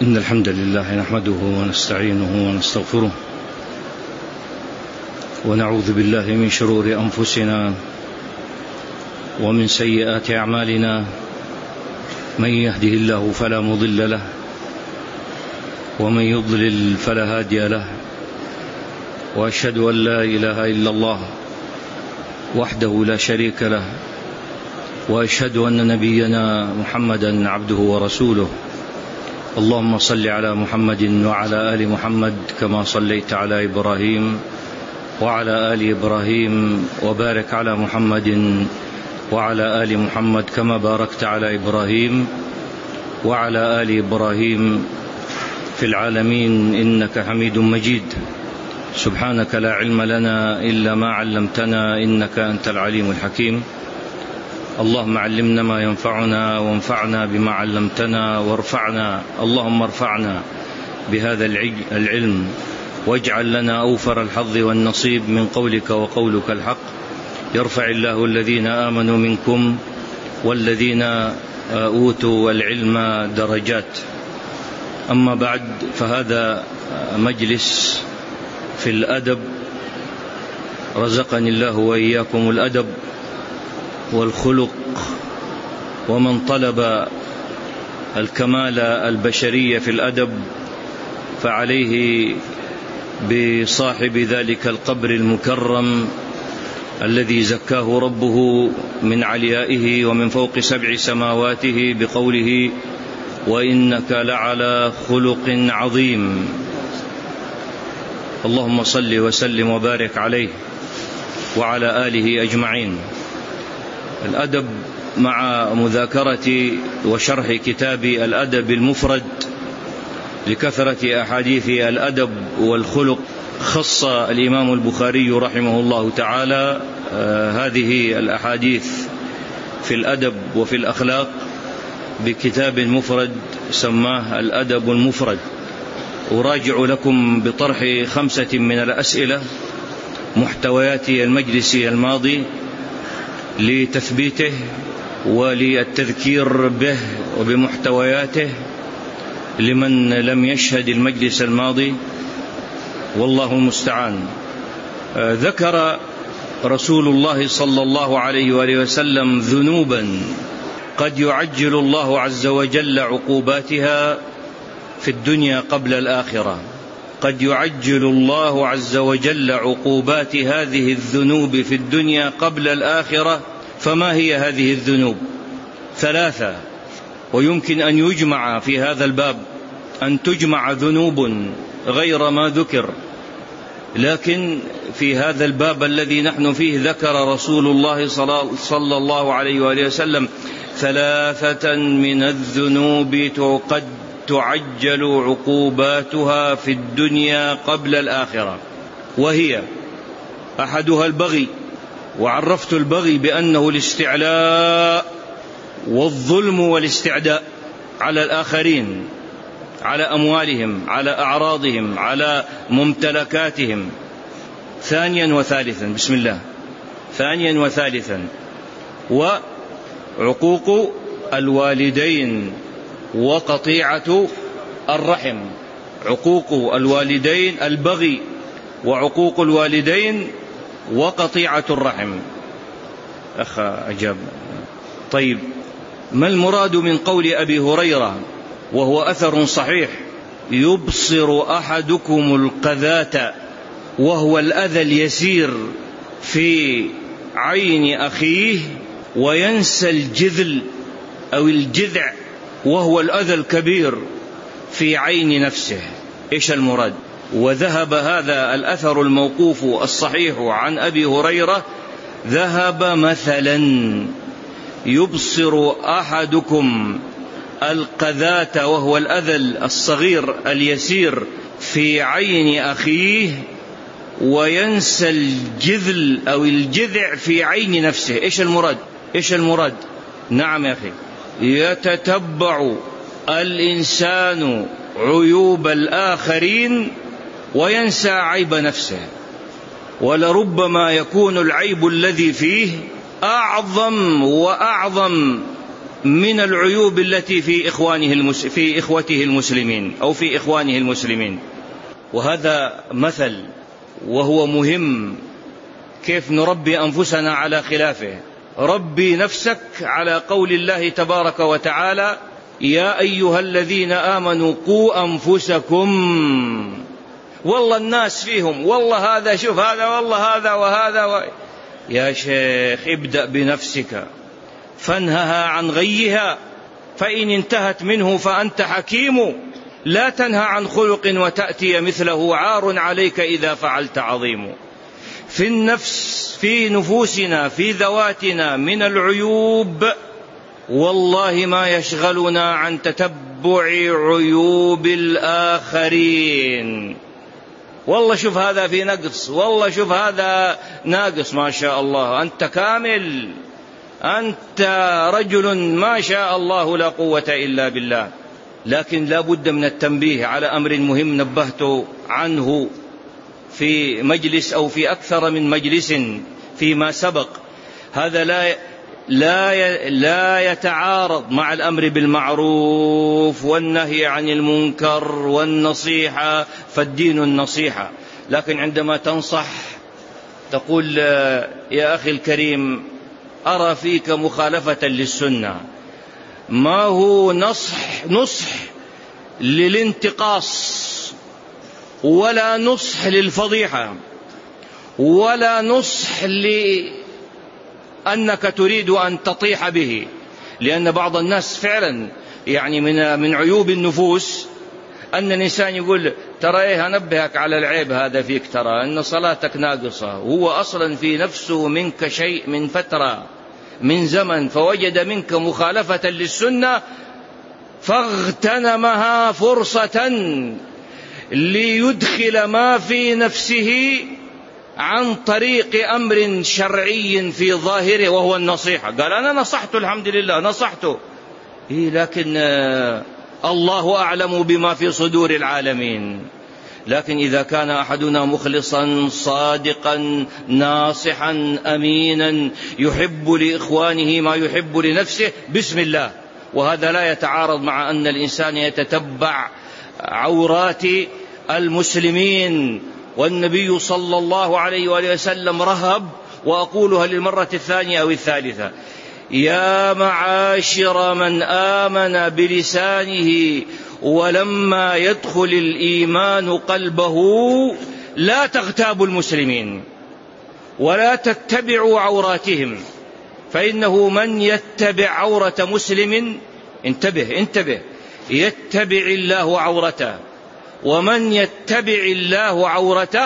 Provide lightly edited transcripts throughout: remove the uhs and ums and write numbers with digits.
إن الحمد لله نحمده ونستعينه ونستغفره ونعوذ بالله من شرور أنفسنا ومن سيئات أعمالنا. من يهده الله فلا مضل له ومن يضلل فلا هادي له، وأشهد أن لا إله إلا الله وحده لا شريك له، وأشهد أن نبينا محمدا عبده ورسوله. اللهم صل على محمد وعلى آل محمد كما صليت على إبراهيم وعلى آل إبراهيم، وبارك على محمد وعلى آل محمد كما باركت على إبراهيم وعلى آل إبراهيم في العالمين إنك حميد مجيد. سبحانك لا علم لنا إلا ما علمتنا إنك أنت العليم الحكيم. اللهم علمنا ما ينفعنا وانفعنا بما علمتنا وارفعنا، اللهم ارفعنا بهذا العلم، واجعل لنا أوفر الحظ والنصيب من قولك وقولك الحق. يرفع الله الذين آمنوا منكم والذين أوتوا العلم درجات. أما بعد، فهذا مجلس في الأدب، رزقني الله وإياكم الأدب والخلق، ومن طلب الكمال البشرية في الأدب فعليه بصاحب ذلك القبر المكرم الذي زكاه ربه من عليائه ومن فوق 7 سماواته بقوله: وإنك لعلى خلق عظيم. اللهم صل وسلم وبارك عليه وعلى آله أجمعين. الأدب مع مذاكرة وشرح كتاب الأدب المفرد لكثرة أحاديث الأدب والخلق. خص الإمام البخاري رحمه الله تعالى هذه الأحاديث في الأدب وفي الأخلاق بكتاب مفرد سماه الأدب المفرد. أراجع لكم بطرح 5 من الأسئلة محتويات المجلس الماضي لتثبيته وللتذكير به وبمحتوياته لمن لم يشهد المجلس الماضي، والله المستعان. ذكر رسول الله صلى الله عليه وآله وسلم ذنوبا قد يعجل الله عز وجل عقوباتها في الدنيا قبل الآخرة. قد يعجل الله عز وجل عقوبات هذه الذنوب في الدنيا قبل الآخرة. فما هي هذه الذنوب؟ 3، ويمكن أن يجمع في هذا الباب، أن تجمع ذنوب غير ما ذكر، لكن في هذا الباب الذي نحن فيه ذكر رسول الله صلى الله عليه وآله وسلم 3 من الذنوب قد تعجل عقوباتها في الدنيا قبل الآخرة، وهي: أحدها البغي، وعرفت البغي بأنه الاستعلاء والظلم والاستعداء على الآخرين، على أموالهم، على أعراضهم، على ممتلكاتهم. 2 وثالثا، بسم الله. 2 وثالثا، وعقوق الوالدين وقطيعة الرحم. عقوق الوالدين، البغي وعقوق الوالدين وقطيعة الرحم. أجاب. طيب، ما المراد من قول أبي هريرة وهو أثر صحيح: يبصر أحدكم القذاة وهو الأذى اليسير في عين أخيه وينسى الجذل أو الجذع وهو الأذى الكبير في عين نفسه؟ إيش المراد؟ وذهب هذا الأثر الموقوف الصحيح عن أبي هريرة، ذهب مثلا: يبصر أحدكم القذاة وهو الأذى الصغير اليسير في عين أخيه وينسى الجذل أو الجذع في عين نفسه. إيش المراد؟ إيش المراد؟ نعم يا أخي، يتتبع الإنسان عيوب الآخرين وينسى عيب نفسه، ولربما يكون العيب الذي فيه أعظم وأعظم من العيوب التي في إخوته المسلمين أو في إخوانه المسلمين. وهذا مثل وهو مهم، كيف نربي أنفسنا على خلافه. ربي نفسك على قول الله تبارك وتعالى: يا أيها الذين آمنوا قوا أنفسكم. والله الناس فيهم، والله هذا شوف هذا، والله هذا وهذا يا شيخ ابدأ بنفسك فانهها عن غيها، فإن انتهت منه فأنت حكيم. لا تنهى عن خلق وتأتي مثله، عار عليك إذا فعلت عظيم. في النفس، في نفوسنا، في ذواتنا من العيوب والله ما يشغلنا عن تتبع عيوب الآخرين. والله شوف هذا في نقص، والله شوف هذا ناقص، ما شاء الله أنت كامل، أنت رجل ما شاء الله لا قوة إلا بالله. لكن لا بد من التنبيه على أمر مهم نبهت عنه في مجلس أو في أكثر من مجلس فيما سبق. هذا لا يتعارض مع الأمر بالمعروف والنهي عن المنكر والنصيحة، فالدين النصيحة. لكن عندما تنصح تقول: يا أخي الكريم أرى فيك مخالفة للسنة، ما هو نصح للانتقاص، ولا نصح للفضيحة، ولا نصح لأنك تريد أن تطيح به. لأن بعض الناس فعلا يعني من عيوب النفوس أن الإنسان يقول: ترى إيه أنبهك على العيب هذا فيك، ترى أن صلاتك ناقصة. هو أصلا في نفسه منك شيء من فترة من زمن، فوجد منك مخالفة للسنة فاغتنمها فرصة ليدخل ما في نفسه عن طريق أمر شرعي في ظاهره وهو النصيحة. قال: أنا نصحته الحمد لله نصحته، لكن الله أعلم بما في صدور العالمين. لكن إذا كان أحدنا مخلصا صادقا ناصحا أمينا يحب لإخوانه ما يحب لنفسه، بسم الله. وهذا لا يتعارض مع أن الإنسان يتتبع عورات المسلمين. والنبي صلى الله عليه وآله وسلم رهب، وأقولها للمرة الثانية أو الثالثة: يا معاشر من آمن بلسانه ولما يدخل الإيمان قلبه لا تغتابوا المسلمين ولا تتبعوا عوراتهم، فإنه من يتبع عورة مسلم، انتبه يتبع الله عورته، ومن يتبع الله عورته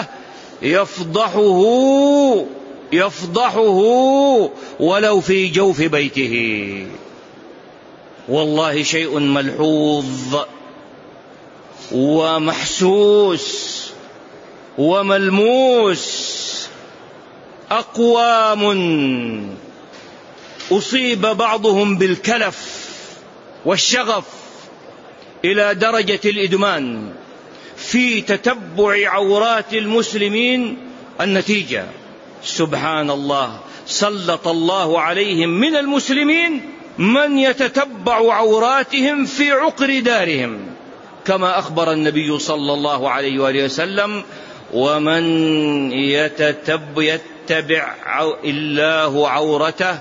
يفضحه ولو في جوف بيته. والله شيء ملحوظ ومحسوس وملموس. أقوام أصيب بعضهم بالكلف والشغف إلى درجة الإدمان في تتبع عورات المسلمين. النتيجة سبحان الله سلط الله عليهم من المسلمين من يتتبع عوراتهم في عقر دارهم، كما أخبر النبي صلى الله عليه وآله وسلم: ومن يتبع الله عورته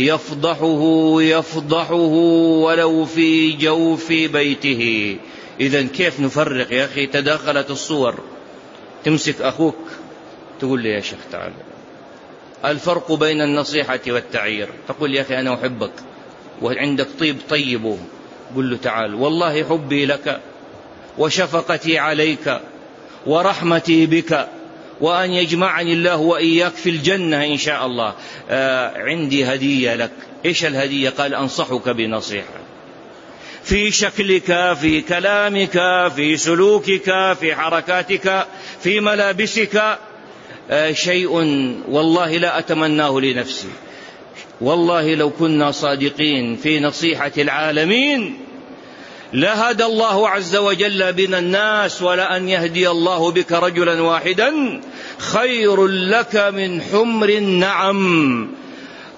يفضحه ولو في جوف بيته. إذن كيف نفرق يا أخي؟ تداخلت الصور. تمسك أخوك تقول لي: يا شيخ تعال، الفرق بين النصيحة والتعيير. تقول: يا أخي أنا أحبك وعندك طيب طيبه. قل له: تعال، والله حبي لك وشفقتي عليك ورحمتي بك، وأن يجمعني الله وإياك في الجنة إن شاء الله، عندي هدية لك. إيش الهدية؟ قال: أنصحك بنصيحة في شكلك، في كلامك، في سلوكك، في حركاتك، في ملابسك، شيء والله لا أتمناه لنفسي. والله لو كنا صادقين في نصيحة العالمين لهدى الله عز وجل بنا الناس، ولأن يهدي الله بك رجلا واحدا خير لك من حمر النعم.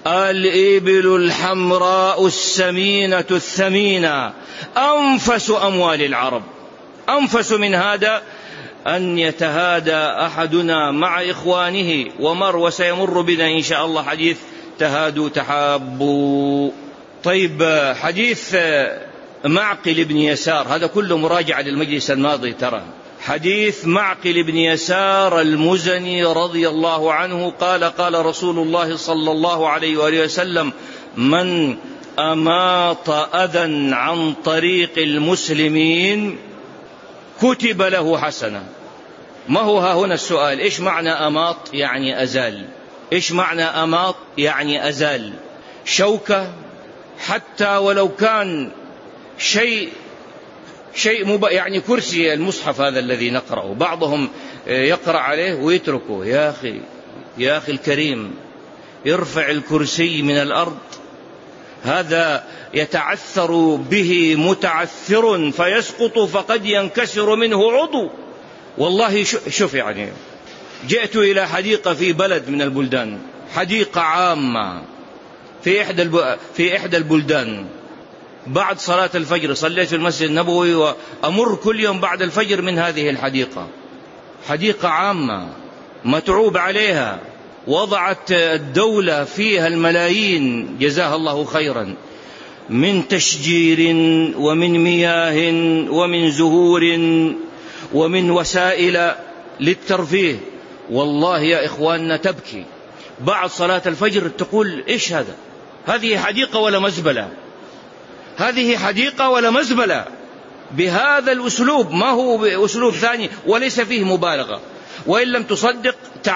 الإبل الحمراء السمينة الثمينة أنفس أموال العرب. أنفس من هذا أن يتهادى أحدنا مع إخوانه، وسيمر بنا إن شاء الله حديث تهادوا تحابوا. طيب، حديث معقل بن يسار، هذا كله مراجعة للمجلس الماضي. ترى حديث معقل بن يسار المزني رضي الله عنه قال: قال رسول الله صلى الله عليه وآله وسلم: من أماط أذى عن طريق المسلمين كتب له حسنة. ما هو ها هنا السؤال؟ إيش معنى أماط؟ يعني أزال. إيش معنى أماط؟ يعني أزال شوكة، حتى ولو كان شيء يعني كرسي المصحف هذا الذي نقرأه، بعضهم يقرأ عليه ويتركه. يا أخي الكريم، ارفع الكرسي من الأرض، هذا يتعثر به متعثر فيسقط فقد ينكسر منه عضو. والله شوف، يعني جئت إلى حديقة في بلد من البلدان، حديقة عامة في إحدى البلدان. بعد صلاة الفجر صليت في المسجد النبوي، وأمر كل يوم بعد الفجر من هذه الحديقة. حديقة عامة متعوب عليها، وضعت الدولة فيها الملايين جزاها الله خيرا، من تشجير ومن مياه ومن زهور ومن وسائل للترفيه. والله يا إخواننا تبكي بعد صلاة الفجر، تقول: إيش هذا؟ هذه حديقة ولا مزبلة؟ هذه حديقة ولا مزبلة؟ بهذا الأسلوب، ما هو بأسلوب ثاني، وليس فيه مبالغة. وإن لم تصدق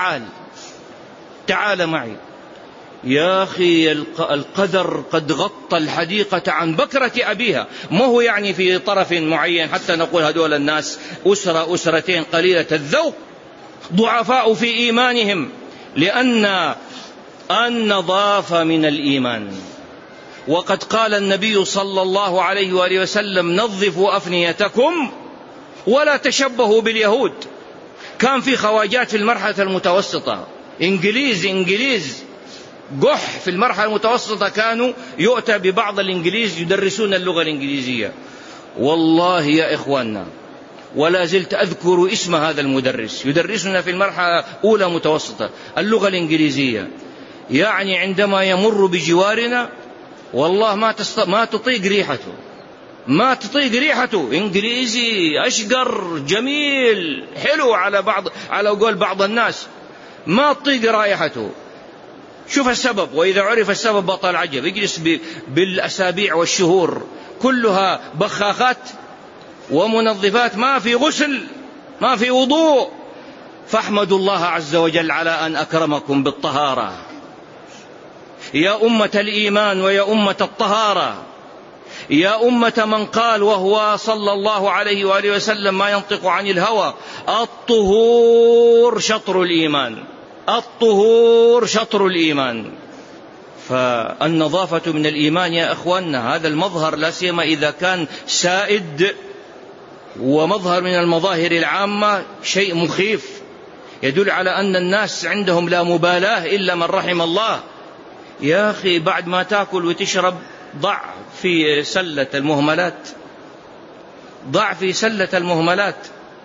تعال معي. يا أخي، القدر قد غطى الحديقة عن بكرة أبيها. ما هو يعني في طرف معين حتى نقول هذول الناس أسرتين قليلة الذوق، ضعفاء في إيمانهم، لأن النظافة من الإيمان. وقد قال النبي صلى الله عليه وآله وسلم: نظفوا أفنيتكم ولا تشبهوا باليهود. كان في خواجات في المرحلة المتوسطة، إنجليز قح في المرحلة المتوسطة، كانوا يؤتى ببعض الإنجليز يدرسون اللغة الإنجليزية. والله يا إخواننا، ولا زلت أذكر اسم هذا المدرس، يدرسنا في المرحلة أولى متوسطة اللغة الإنجليزية. يعني عندما يمر بجوارنا والله ما تطيق ريحته. إنجليزي أشقر جميل حلو على قول بعض الناس، ما تطيق رائحته. شوف السبب، وإذا عرف السبب بطل العجب. يجلس بالأسابيع والشهور كلها بخاخات ومنظفات، ما في غسل، ما في وضوء. فاحمدوا الله عز وجل على أن أكرمكم بالطهارة يا أمة الإيمان ويا أمة الطهارة، يا أمة من قال وهو صلى الله عليه وآله وسلم ما ينطق عن الهوى: الطهور شطر الإيمان. الطهور شطر الإيمان. فالنظافة من الإيمان يا أخواننا. هذا المظهر لا سيما إذا كان سائد ومظهر من المظاهر العامة، شيء مخيف يدل على أن الناس عندهم لا مبالاة إلا من رحم الله. يا أخي، بعد ما تأكل وتشرب ضع في سلة المهملات،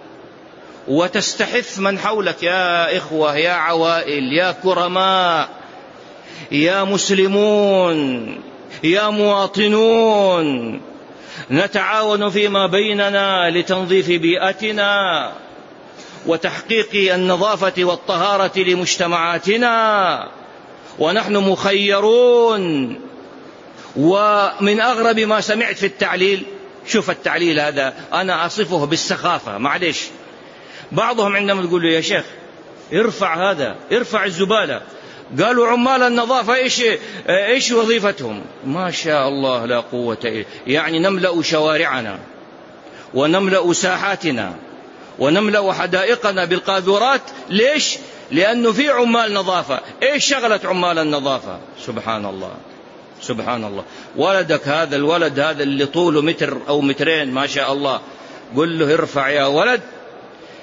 وتستحث من حولك. يا إخوة، يا عوائل، يا كرماء، يا مسلمون، يا مواطنون، نتعاون فيما بيننا لتنظيف بيئتنا وتحقيق النظافة والطهارة لمجتمعاتنا، ونحن مخيرون. ومن أغرب ما سمعت في التعليل، شوف التعليل هذا أنا أصفه بالسخافة، معلش. بعضهم عندما تقول له: يا شيخ ارفع الزبالة، قالوا: عمال النظافة إيش وظيفتهم؟ ما شاء الله لا قوة إلا، يعني نملأ شوارعنا ونملأ ساحاتنا ونملأ حدائقنا بالقاذورات. ليش؟ لأنه في عمال نظافة. إيش شغلت عمال النظافة؟ سبحان الله. ولدك هذا، الولد هذا اللي طوله متر أو مترين ما شاء الله، قل له: ارفع يا ولد،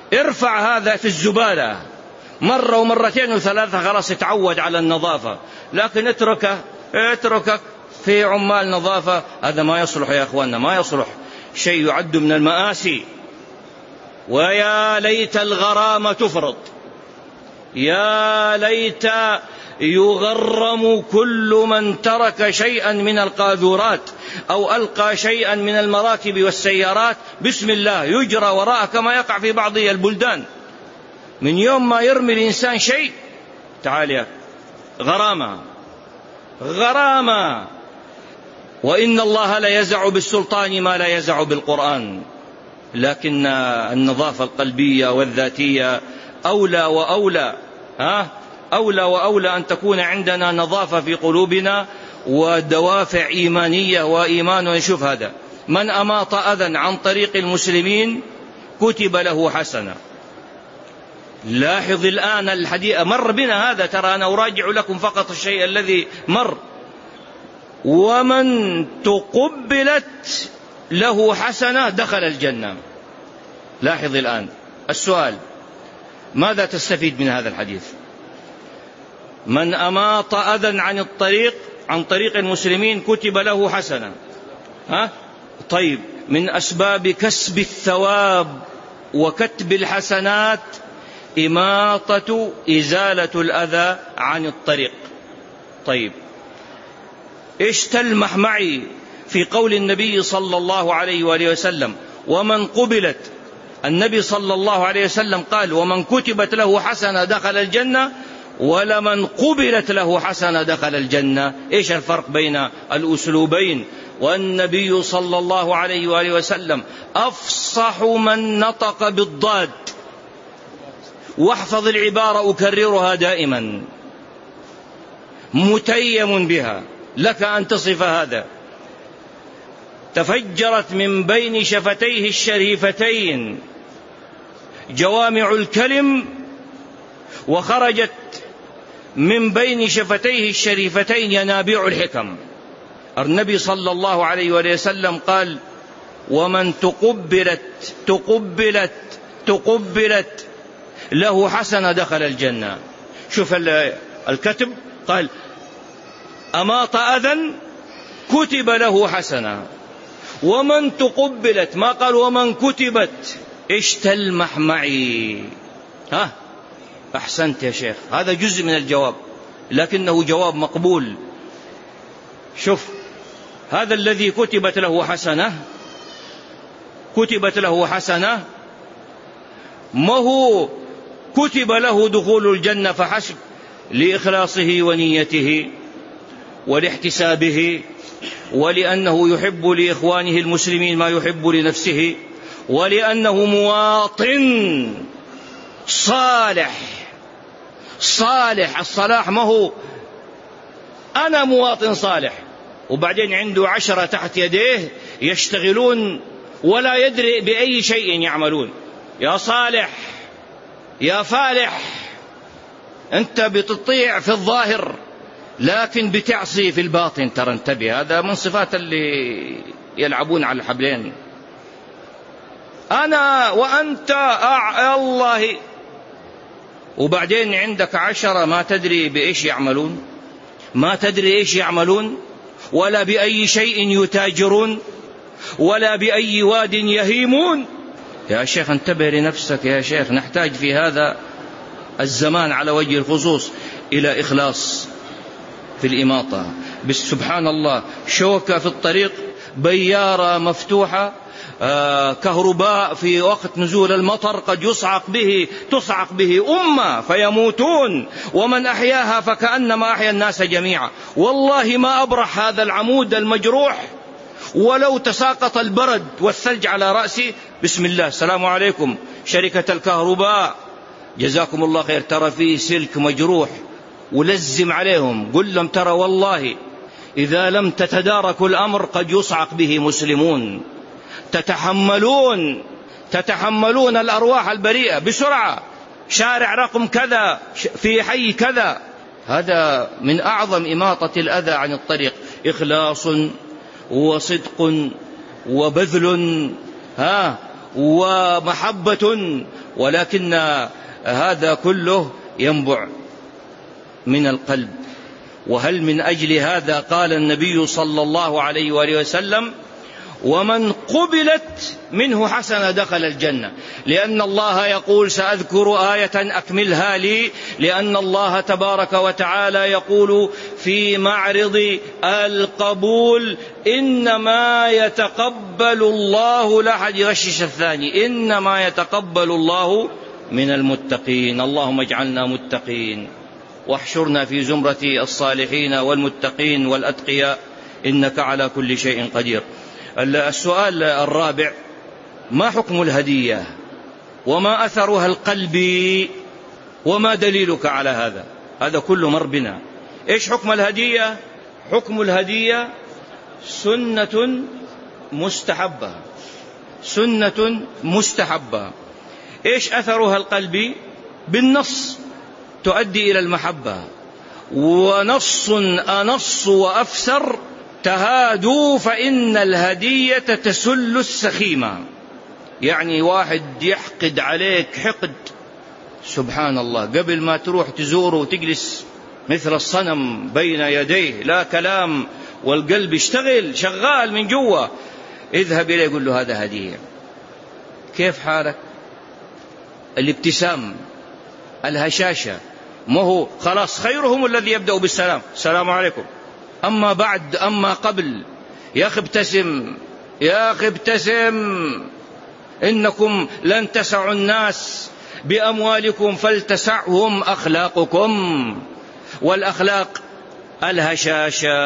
ارفع هذا في الزبالة مرة ومرتين وثلاثة، خلاص اتعود على النظافة. لكن اتركك في عمال نظافة، هذا ما يصلح يا أخواننا، ما يصلح، شيء يعد من المآسي. ويا ليت الغرامة تفرض، يا ليت يغرم كل من ترك شيئا من القاذورات أو ألقى شيئا من المراكب والسيارات بسم الله يجرى وراءه كما يقع في بعض البلدان. من يوم ما يرمي الإنسان شيء تعالى غرامة. وإن الله لا يزع بالسلطان ما لا يزع بالقرآن. لكن النظافة القلبية والذاتية أولى وأولى أن تكون عندنا نظافة في قلوبنا ودوافع إيمانية وإيمان. ونشوف هذا، من أماط أذى عن طريق المسلمين كتب له حسنة. لاحظ الآن الحديث مر بنا هذا، ترى أنا أراجع لكم فقط الشيء الذي مر. ومن تقبلت له حسنة دخل الجنة. لاحظ الآن السؤال، ماذا تستفيد من هذا الحديث؟ من أماط أذى عن طريق المسلمين كتب له حسنة. طيب، من أسباب كسب الثواب وكتب الحسنات إزالة الأذى عن الطريق. طيب، إيش تلمح معي في قول النبي صلى الله عليه وآله وسلم ومن قبلت؟ النبي صلى الله عليه وسلم قال ومن كتبت له حسنة دخل الجنة، ولمن قبلت له حسنة دخل الجنة. إيش الفرق بين الأسلوبين؟ والنبي صلى الله عليه وآله وسلم أفصح من نطق بالضاد. واحفظ العبارة أكررها دائما، متيم بها، لك أن تصف هذا. تفجرت من بين شفتيه الشريفتين جوامع الكلم، وخرجت من بين شفتيه الشريفتين ينابيع الحكم. النبي صلى الله عليه وسلم قال ومن تقبلت له حسنة دخل الجنة. شوف الكتب، قال أماط أذى كتب له حسنة، ومن تقبلت، ما قال ومن كتبت. إيش تلمح معي؟ أحسنت يا شيخ، هذا جزء من الجواب لكنه جواب مقبول. شوف، هذا الذي كتبت له حسنة ما هو كتب له دخول الجنة فحسب، لإخلاصه ونيته ولاحتسابه، ولأنه يحب لإخوانه المسلمين ما يحب لنفسه، ولأنه مواطن صالح. الصلاح ما هو أنا مواطن صالح وبعدين عنده 10 تحت يديه يشتغلون ولا يدري بأي شيء يعملون. يا صالح يا فالح، أنت بتطيع في الظاهر لكن بتعصي في الباطن، ترى انتبه. هذا من صفات اللي يلعبون على الحبلين، أنا وأنت الله، وبعدين عندك 10 ما تدري بإيش يعملون، ولا بأي شيء يتاجرون، ولا بأي واد يهيمون. يا شيخ انتبه لنفسك يا شيخ، نحتاج في هذا الزمان على وجه الخصوص إلى إخلاص في الإماطة. بس سبحان الله، شوكة في الطريق، بيارة مفتوحة، كهرباء في وقت نزول المطر قد تصعق به أمة فيموتون، ومن أحياها فكأنما أحيا الناس جميعا. والله ما أبرح هذا العمود المجروح ولو تساقط البرد والثلج على رأسي. بسم الله، السلام عليكم شركة الكهرباء جزاكم الله خير، ترى فيه سلك مجروح، ولزم عليهم، قل لهم ترى والله إذا لم تتداركوا الأمر قد يصعق به مسلمون. تتحملون الأرواح البريئة بسرعة، شارع رقم كذا في حي كذا. هذا من أعظم إماطة الأذى عن الطريق، إخلاص وصدق وبذل ومحبة، ولكن هذا كله ينبع من القلب. وهل من أجل هذا قال النبي صلى الله عليه وآله وسلم: ومن قبلت منه حسنة دخل الجنة، لأن الله يقول: سأذكر آية أكملها لي، لأن الله تبارك وتعالى يقول في معرض القبول: إنما يتقبل الله، لا أحد يغشش الثاني، إنما يتقبل الله من المتقين. اللهم اجعلنا متقين واحشرنا في زمرة الصالحين والمتقين والأتقياء، إنك على كل شيء قدير. السؤال الرابع: ما حكم الهدية وما أثرها القلبي وما دليلك على هذا؟ هذا كله مر بنا. إيش حكم الهدية؟ حكم الهدية سنة مستحبة، سنة مستحبة. إيش أثرها القلبي؟ بالنص تؤدي إلى المحبة، ونص أنص وأفسر: تهادوا فإن الهدية تسل السخيمة. يعني واحد يحقد عليك حقد، سبحان الله، قبل ما تروح تزوره وتجلس مثل الصنم بين يديه، لا كلام والقلب يشتغل شغال من جوا، اذهب إليه يقول له: هذا هدية. كيف حالك؟ الابتسام، الهشاشة، ما هو خلاص خيرهم الذي يبدأ بالسلام: السلام عليكم. أما بعد، أما قبل، يا أخي ابتسم، يا أخي ابتسم، إنكم لن تسعوا الناس بأموالكم فلتسعهم أخلاقكم. والأخلاق الهشاشة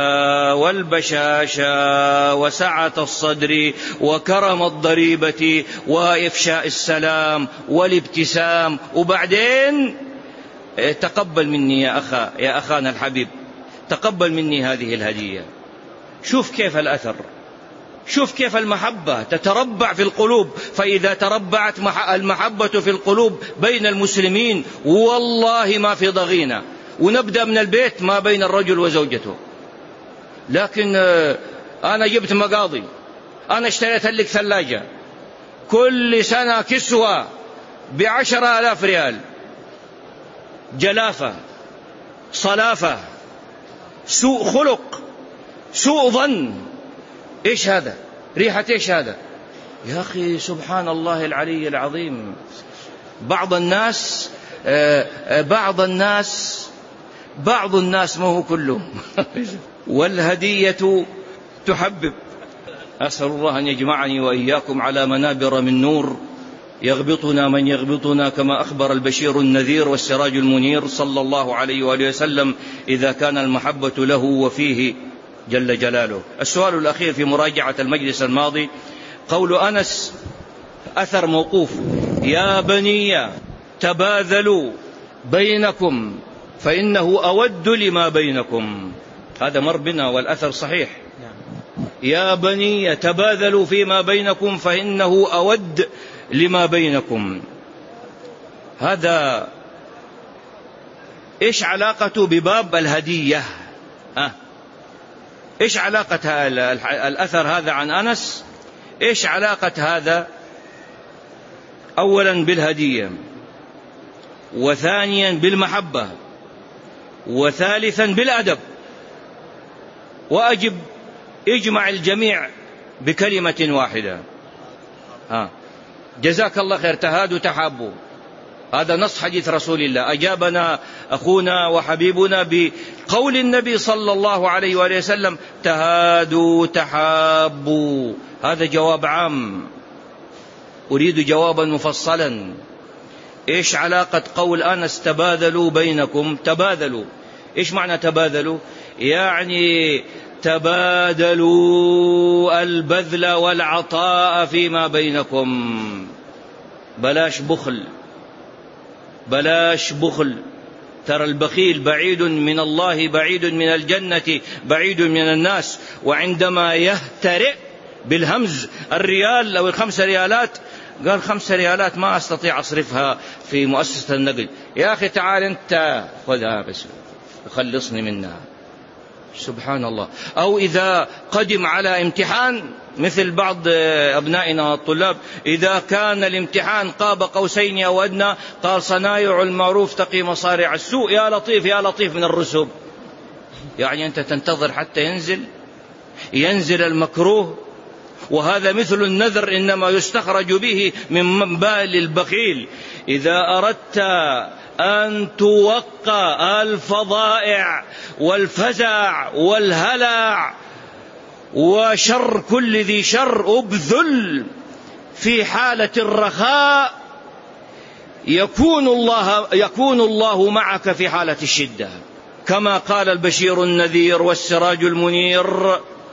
والبشاشة وسعة الصدر وكرم الضريبة وإفشاء السلام والابتسام. وبعدين تقبل مني يا أخانا الحبيب، تقبل مني هذه الهدية. شوف كيف الأثر، شوف كيف المحبة تتربع في القلوب. فإذا تربعت المحبة في القلوب بين المسلمين والله ما في ضغينة. ونبدأ من البيت ما بين الرجل وزوجته. لكن أنا جبت مقاضي، أنا اشتريت لك ثلاجة كل سنة كسوة ب10,000 ريال. جلافة، صلافة، سوء خلق، سوء ظن. إيش هذا؟ ريحة إيش هذا؟ يا أخي سبحان الله العلي العظيم. بعض الناس ما هو كلهم. والهدية تحبب. أسأل الله أن يجمعني وإياكم على منابر من نور يغبطنا من يغبطنا، كما أخبر البشير النذير والسراج المنير صلى الله عليه وآله وسلم: إذا كان المحبة له وفيه جل جلاله. السؤال الأخير في مراجعة المجلس الماضي: قول أنس، أثر موقوف: يا بني تباذلوا بينكم فإنه أود لما بينكم. هذا مر بنا والأثر صحيح. يا بني تباذلوا فيما بينكم فإنه أود لما بينكم. هذا إيش علاقته بباب الهدية؟ إيش علاقة الأثر هذا عن أنس؟ إيش علاقة هذا؟ أولا بالهدية، وثانيا بالمحبة، وثالثا بالأدب. وأجب اجمع الجميع بكلمة واحدة: جزاك الله خير، تهادوا تحابوا. هذا نص حديث رسول الله. أجابنا أخونا وحبيبنا بقول النبي صلى الله عليه وآله وسلم: تهادوا تحابوا. هذا جواب عام، أريد جوابا مفصلا. إيش علاقة قول أنس تباذلوا بينكم؟ تباذلوا، إيش معنى تباذلوا؟ يعني تبادلوا البذل والعطاء فيما بينكم. بلاش بخل، بلاش بخل. ترى البخيل بعيد من الله، بعيد من الجنة، بعيد من الناس. وعندما يهترئ بالهمز الريال أو 5 ريالات، قال 5 ريالات ما أستطيع أصرفها في مؤسسة النقل، يا أخي تعال أنت خذها بس خلصني منها. سبحان الله. أو إذا قدم على امتحان، مثل بعض أبنائنا الطلاب، إذا كان الامتحان قاب قوسين أو أدنى، قال: صنايع المعروف تقي مصارع السوء. يا لطيف يا لطيف من الرسوب. يعني أنت تنتظر حتى ينزل المكروه؟ وهذا مثل النذر إنما يستخرج به من بال البخيل. إذا أردت أن توقى الفظائع والفزع والهلع وشر كل ذي شر أبذل في حالة الرخاء، يكون الله معك في حالة الشدة، كما قال البشير النذير والسراج المنير: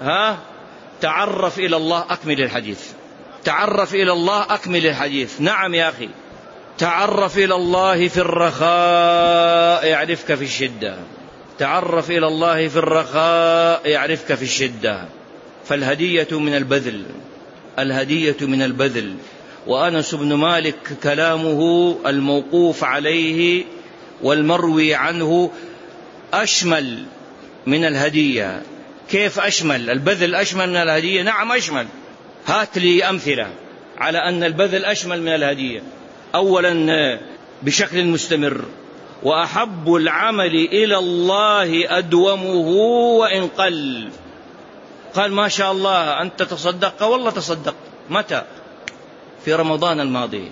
تعرف إلى الله أكمل الحديث. تعرف إلى الله أكمل الحديث. نعم يا أخي، تعرف إلى الله في الرخاء يعرفك في الشدة. تعرف إلى الله في الرخاء يعرفك في الشدة. فالهدية من البذل، الهدية من البذل. وأنس بن مالك كلامه الموقوف عليه والمروي عنه أشمل من الهدية. كيف أشمل؟ البذل أشمل من الهدية؟ نعم أشمل. هات لي أمثلة على أن البذل أشمل من الهدية. أولا بشكل مستمر: وأحب العمل إلى الله أدومه وإن قل. قال: ما شاء الله أنت تصدقت. والله تصدقت. متى؟ في رمضان الماضي.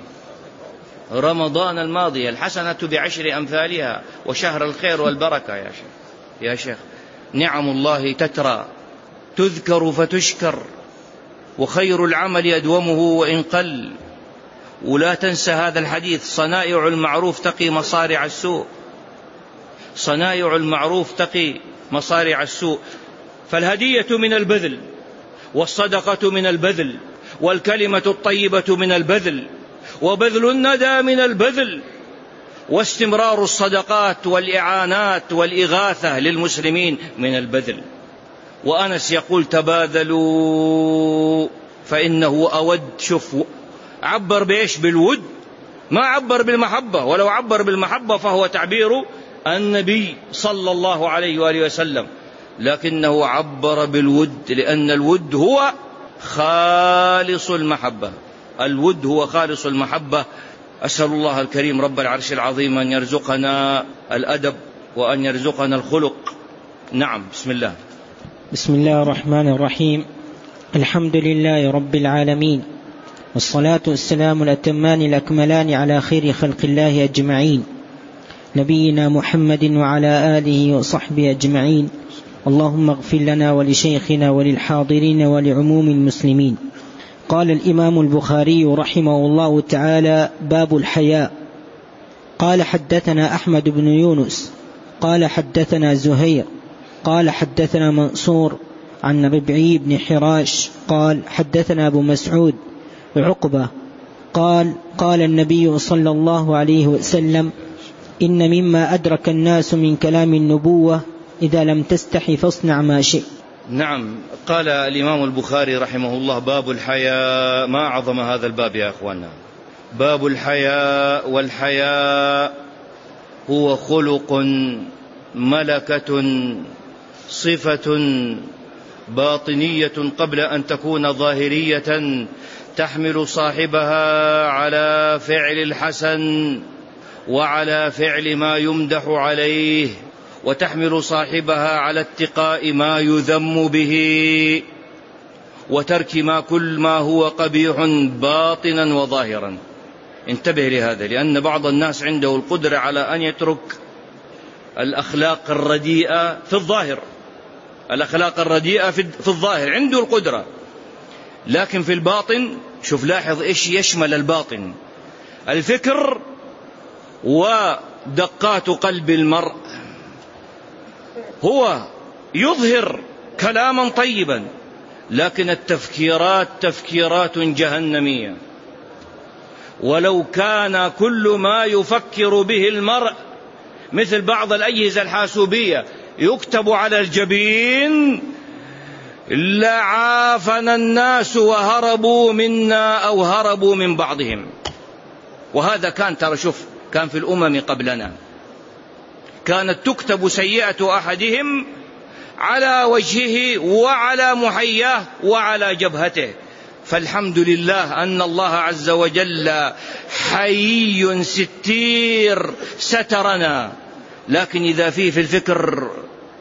رمضان الماضي. الحسنة ب10 أمثالها، وشهر الخير والبركة. يا شيخ نعم الله تترى، تذكر فتشكر، وخير العمل أدومه وإن قل. ولا تنسى هذا الحديث: صنائع المعروف تقي مصارع السوء. صنائع المعروف تقي مصارع السوء. فالهدية من البذل، والصدقة من البذل، والكلمة الطيبة من البذل، وبذل الندى من البذل، واستمرار الصدقات والإعانات والإغاثة للمسلمين من البذل. وأنس يقول: تباذلوا فإنه أود. شوف، عبر بإيش؟ بالود، ما عبر بالمحبة. ولو عبر بالمحبة فهو تعبير النبي صلى الله عليه وآله وسلم، لكنه عبر بالود، لأن الود هو خالص المحبة. الود هو خالص المحبة. أسأل الله الكريم رب العرش العظيم أن يرزقنا الأدب وأن يرزقنا الخلق. نعم. بسم الله. بسم الله الرحمن الرحيم. الحمد لله رب العالمين، والصلاة والسلام الأتمان الأكملان على خير خلق الله أجمعين، نبينا محمد وعلى آله وصحبه أجمعين. اللهم اغفر لنا ولشيخنا وللحاضرين ولعموم المسلمين. قال الإمام البخاري رحمه الله تعالى: باب الحياء. قال: حدثنا أحمد بن يونس قال: حدثنا زهير قال: حدثنا منصور عن ربعي بن حراش قال: حدثنا أبو مسعود عقبة قال: قال النبي صلى الله عليه وسلم: إن مما أدرك الناس من كلام النبوة إذا لم تستحي فاصنع ما شئت. نعم. قال الإمام البخاري رحمه الله: باب الحياء. ما أعظم هذا الباب يا أخوانا. باب الحياء. والحياء هو خلق، ملكة، صفة باطنية قبل أن تكون ظاهرية، تحمل صاحبها على فعل الحسن وعلى فعل ما يمدح عليه، وتحمل صاحبها على اتقاء ما يذم به، وترك كل ما هو قبيح باطنا وظاهرا. انتبه لهذا، لأن بعض الناس عنده القدرة على أن يترك الأخلاق الرديئة في الظاهر. الأخلاق الرديئة في الظاهر عنده القدرة، لكن في الباطن شوف، لاحظ إيش يشمل الباطن: الفكر ودقات قلب المرء. هو يظهر كلاما طيبا، لكن التفكيرات تفكيرات جهنمية. ولو كان كل ما يفكر به المرء مثل بعض الأجهزة الحاسوبية يكتب على الجبين لعافنا الناس وهربوا منا أو هربوا من بعضهم. وهذا كان، ترى شوف، كان في الأمم قبلنا كانت تكتب سيئة أحدهم على وجهه وعلى محياه وعلى جبهته. فالحمد لله أن الله عز وجل حيي ستير سترنا. لكن إذا في الفكر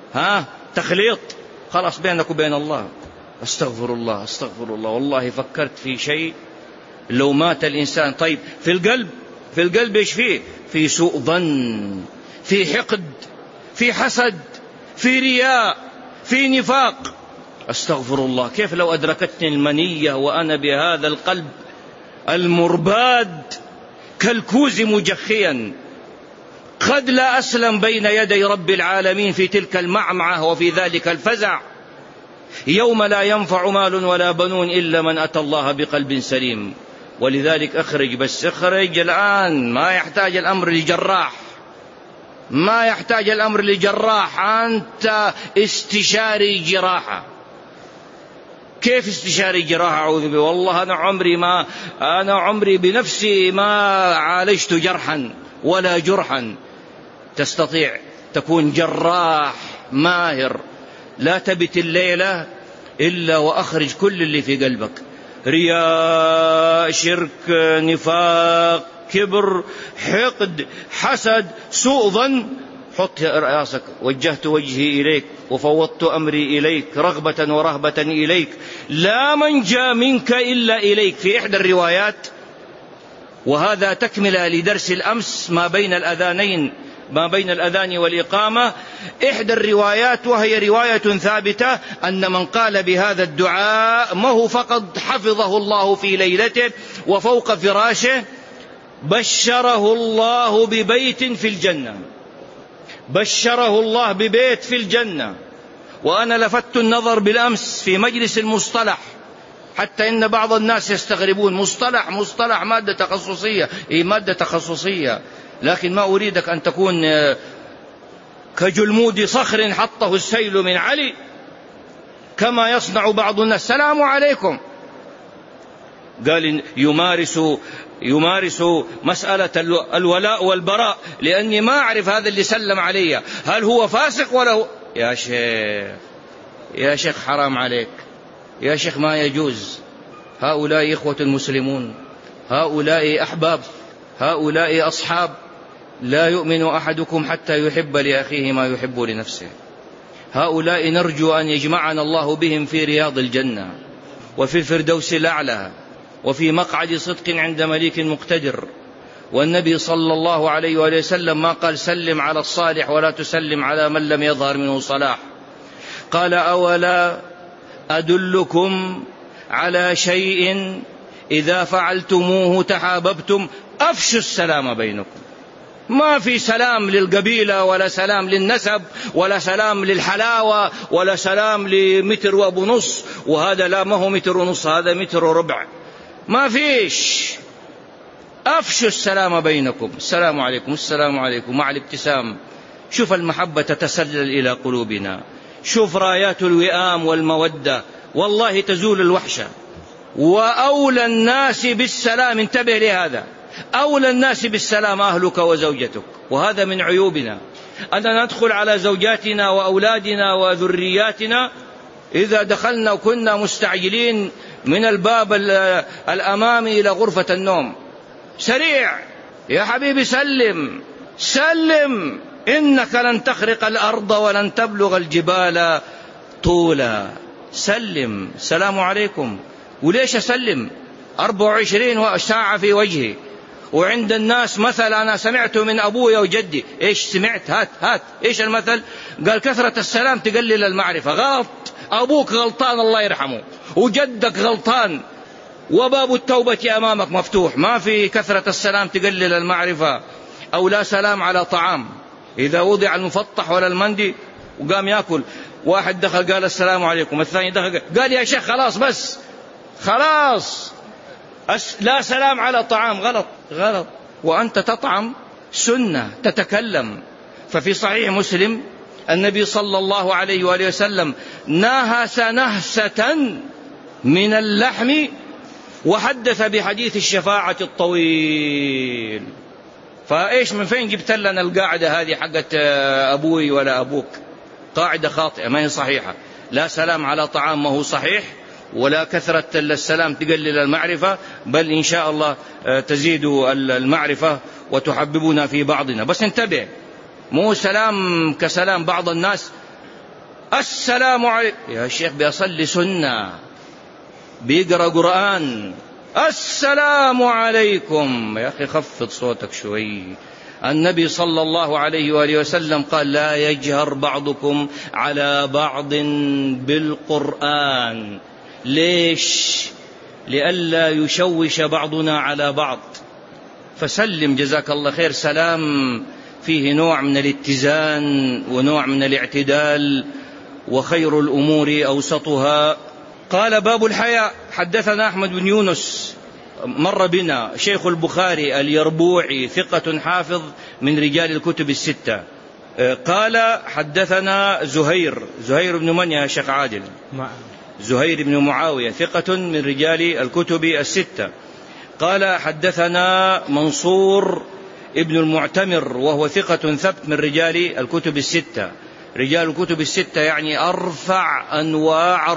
تخليط خلاص بينك وبين الله. استغفر الله استغفر الله، والله فكرت في شيء لو مات الإنسان. طيب في القلب إيش فيه؟ في سوء ظن، في حقد، في حسد، في رياء، في نفاق. استغفر الله. كيف لو أدركتني المنية وأنا بهذا القلب المرباد كالكوز مجخيا، قد لا أسلم بين يدي رب العالمين في تلك المعمعة وفي ذلك الفزع، يوم لا ينفع مال ولا بنون إلا من أتى الله بقلب سليم. ولذلك أخرج، بس أخرج الآن، ما يحتاج الأمر لجراح، ما يحتاج الأمر لجراح، أنت استشاري جراحة. كيف استشاري جراحة؟ أعوذ بالله، والله أنا عمري بنفسي ما عالجت جرحا ولا جرحا. تستطيع تكون جراح ماهر. لا تبت الليلة إلا وأخرج كل اللي في قلبك، رياء، شرك، نفاق، كبر، حقد، حسد، سوء ظن. حط رأسك، وجهت وجهي إليك وفوضت أمري إليك رغبة ورهبة إليك، لا منجى منك إلا إليك. في إحدى الروايات، وهذا تكملة لدرس الأمس ما بين الأذانين، ما بين الأذان والإقامة، إحدى الروايات وهي رواية ثابتة، أن من قال بهذا الدعاء ما هو فقد حفظه الله في ليلته وفوق فراشه، بشره الله ببيت في الجنة، بشره الله ببيت في الجنة. وأنا لفت النظر بالأمس في مجلس المصطلح، حتى إن بعض الناس يستغربون، مصطلح مادة تخصصية، مادة تخصصية، لكن ما أريدك أن تكون كجلمود صخر حطه السيل من علي، كما يصنع بعض الناس. السلام عليكم، قال يمارس مسألة الولاء والبراء، لأني ما أعرف هذا اللي سلم علي هل هو فاسق ولا هو. يا شيخ حرام عليك، يا شيخ ما يجوز. هؤلاء إخوة المسلمون، هؤلاء أحباب، هؤلاء أصحاب. لا يؤمن أحدكم حتى يحب لأخيه ما يحب لنفسه. هؤلاء نرجو أن يجمعنا الله بهم في رياض الجنة وفي الفردوس الأعلى وفي مقعد صدق عند مليك مقتدر. والنبي صلى الله عليه وآله وسلم ما قال سلم على الصالح ولا تسلم على من لم يظهر منه صلاح، قال أولا أدلكم على شيء إذا فعلتموه تحاببتم، أفشوا السلام بينكم. ما في سلام للقبيلة ولا سلام للنسب ولا سلام للحلاوة ولا سلام لمتر وأبو نص، وهذا لا، ما هو متر ونص، هذا متر وربع، ما فيش. أفشوا السلام بينكم، السلام عليكم السلام عليكم، مع الابتسام. شوف المحبة تتسلل إلى قلوبنا، شوف رايات الوئام والمودة، والله تزول الوحشة. وأولى الناس بالسلام، انتبه لهذا، أولى الناس بالسلام أهلك وزوجتك. وهذا من عيوبنا، أننا ندخل على زوجاتنا وأولادنا وذرياتنا، إذا دخلنا وكنا مستعجلين من الباب الأمامي إلى غرفة النوم، سريع يا حبيبي سلم سلم، إنك لن تخرق الأرض ولن تبلغ الجبال طولا. سلم، السلام عليكم. وليش أسلم 24 ساعة في وجهي؟ وعند الناس مثل أنا سمعته من أبوي وجدي. إيش سمعت؟ هات إيش المثل؟ قال كثرة السلام تقلل المعرفة. غلط، أبوك غلطان الله يرحمه، وجدك غلطان، وباب التوبة أمامك مفتوح. ما في كثرة السلام تقلل المعرفة. أو لا سلام على طعام، إذا وضع المفطح ولا المندي وقام يأكل، واحد دخل قال السلام عليكم، الثاني دخل قال يا شيخ خلاص بس خلاص، لا سلام على طعام. غلط. وأنت تطعم سنة، تتكلم. ففي صحيح مسلم النبي صلى الله عليه وآله وسلم نهس نهسة من اللحم، وحدث بحديث الشفاعة الطويل. فإيش من فين جبت لنا القاعدة هذه حقت أبوي ولا أبوك؟ قاعدة خاطئة، ما هي صحيحة. لا سلام على طعام ما هو صحيح، ولا كثرة السلام تقلل المعرفة، بل إن شاء الله تزيد المعرفة وتحببنا في بعضنا. بس انتبه، مو سلام كسلام بعض الناس السلام عليكم. يا شيخ بيصلي سنة بيقرأ قرآن، السلام عليكم. يا أخي خفض صوتك شوي. النبي صلى الله عليه وآله وسلم قال لا يجهر بعضكم على بعض بالقرآن. ليش؟ لئلا يشوش بعضنا على بعض. فسلم جزاك الله خير سلام فيه نوع من الاتزان ونوع من الاعتدال، وخير الأمور أوسطها. قال باب الحياء. حدثنا أحمد بن يونس مر بنا، شيخ البخاري اليربوعي ثقة حافظ من رجال الكتب الستة. قال حدثنا زهير بن من يا شيخ عادل؟ زهير بن معاوية ثقة من رجال الكتب الستة. قال حدثنا منصور ابن المعتمر وهو ثقة ثبت من رجال الكتب الستة. رجال الكتب الستة يعني أرفع أنواع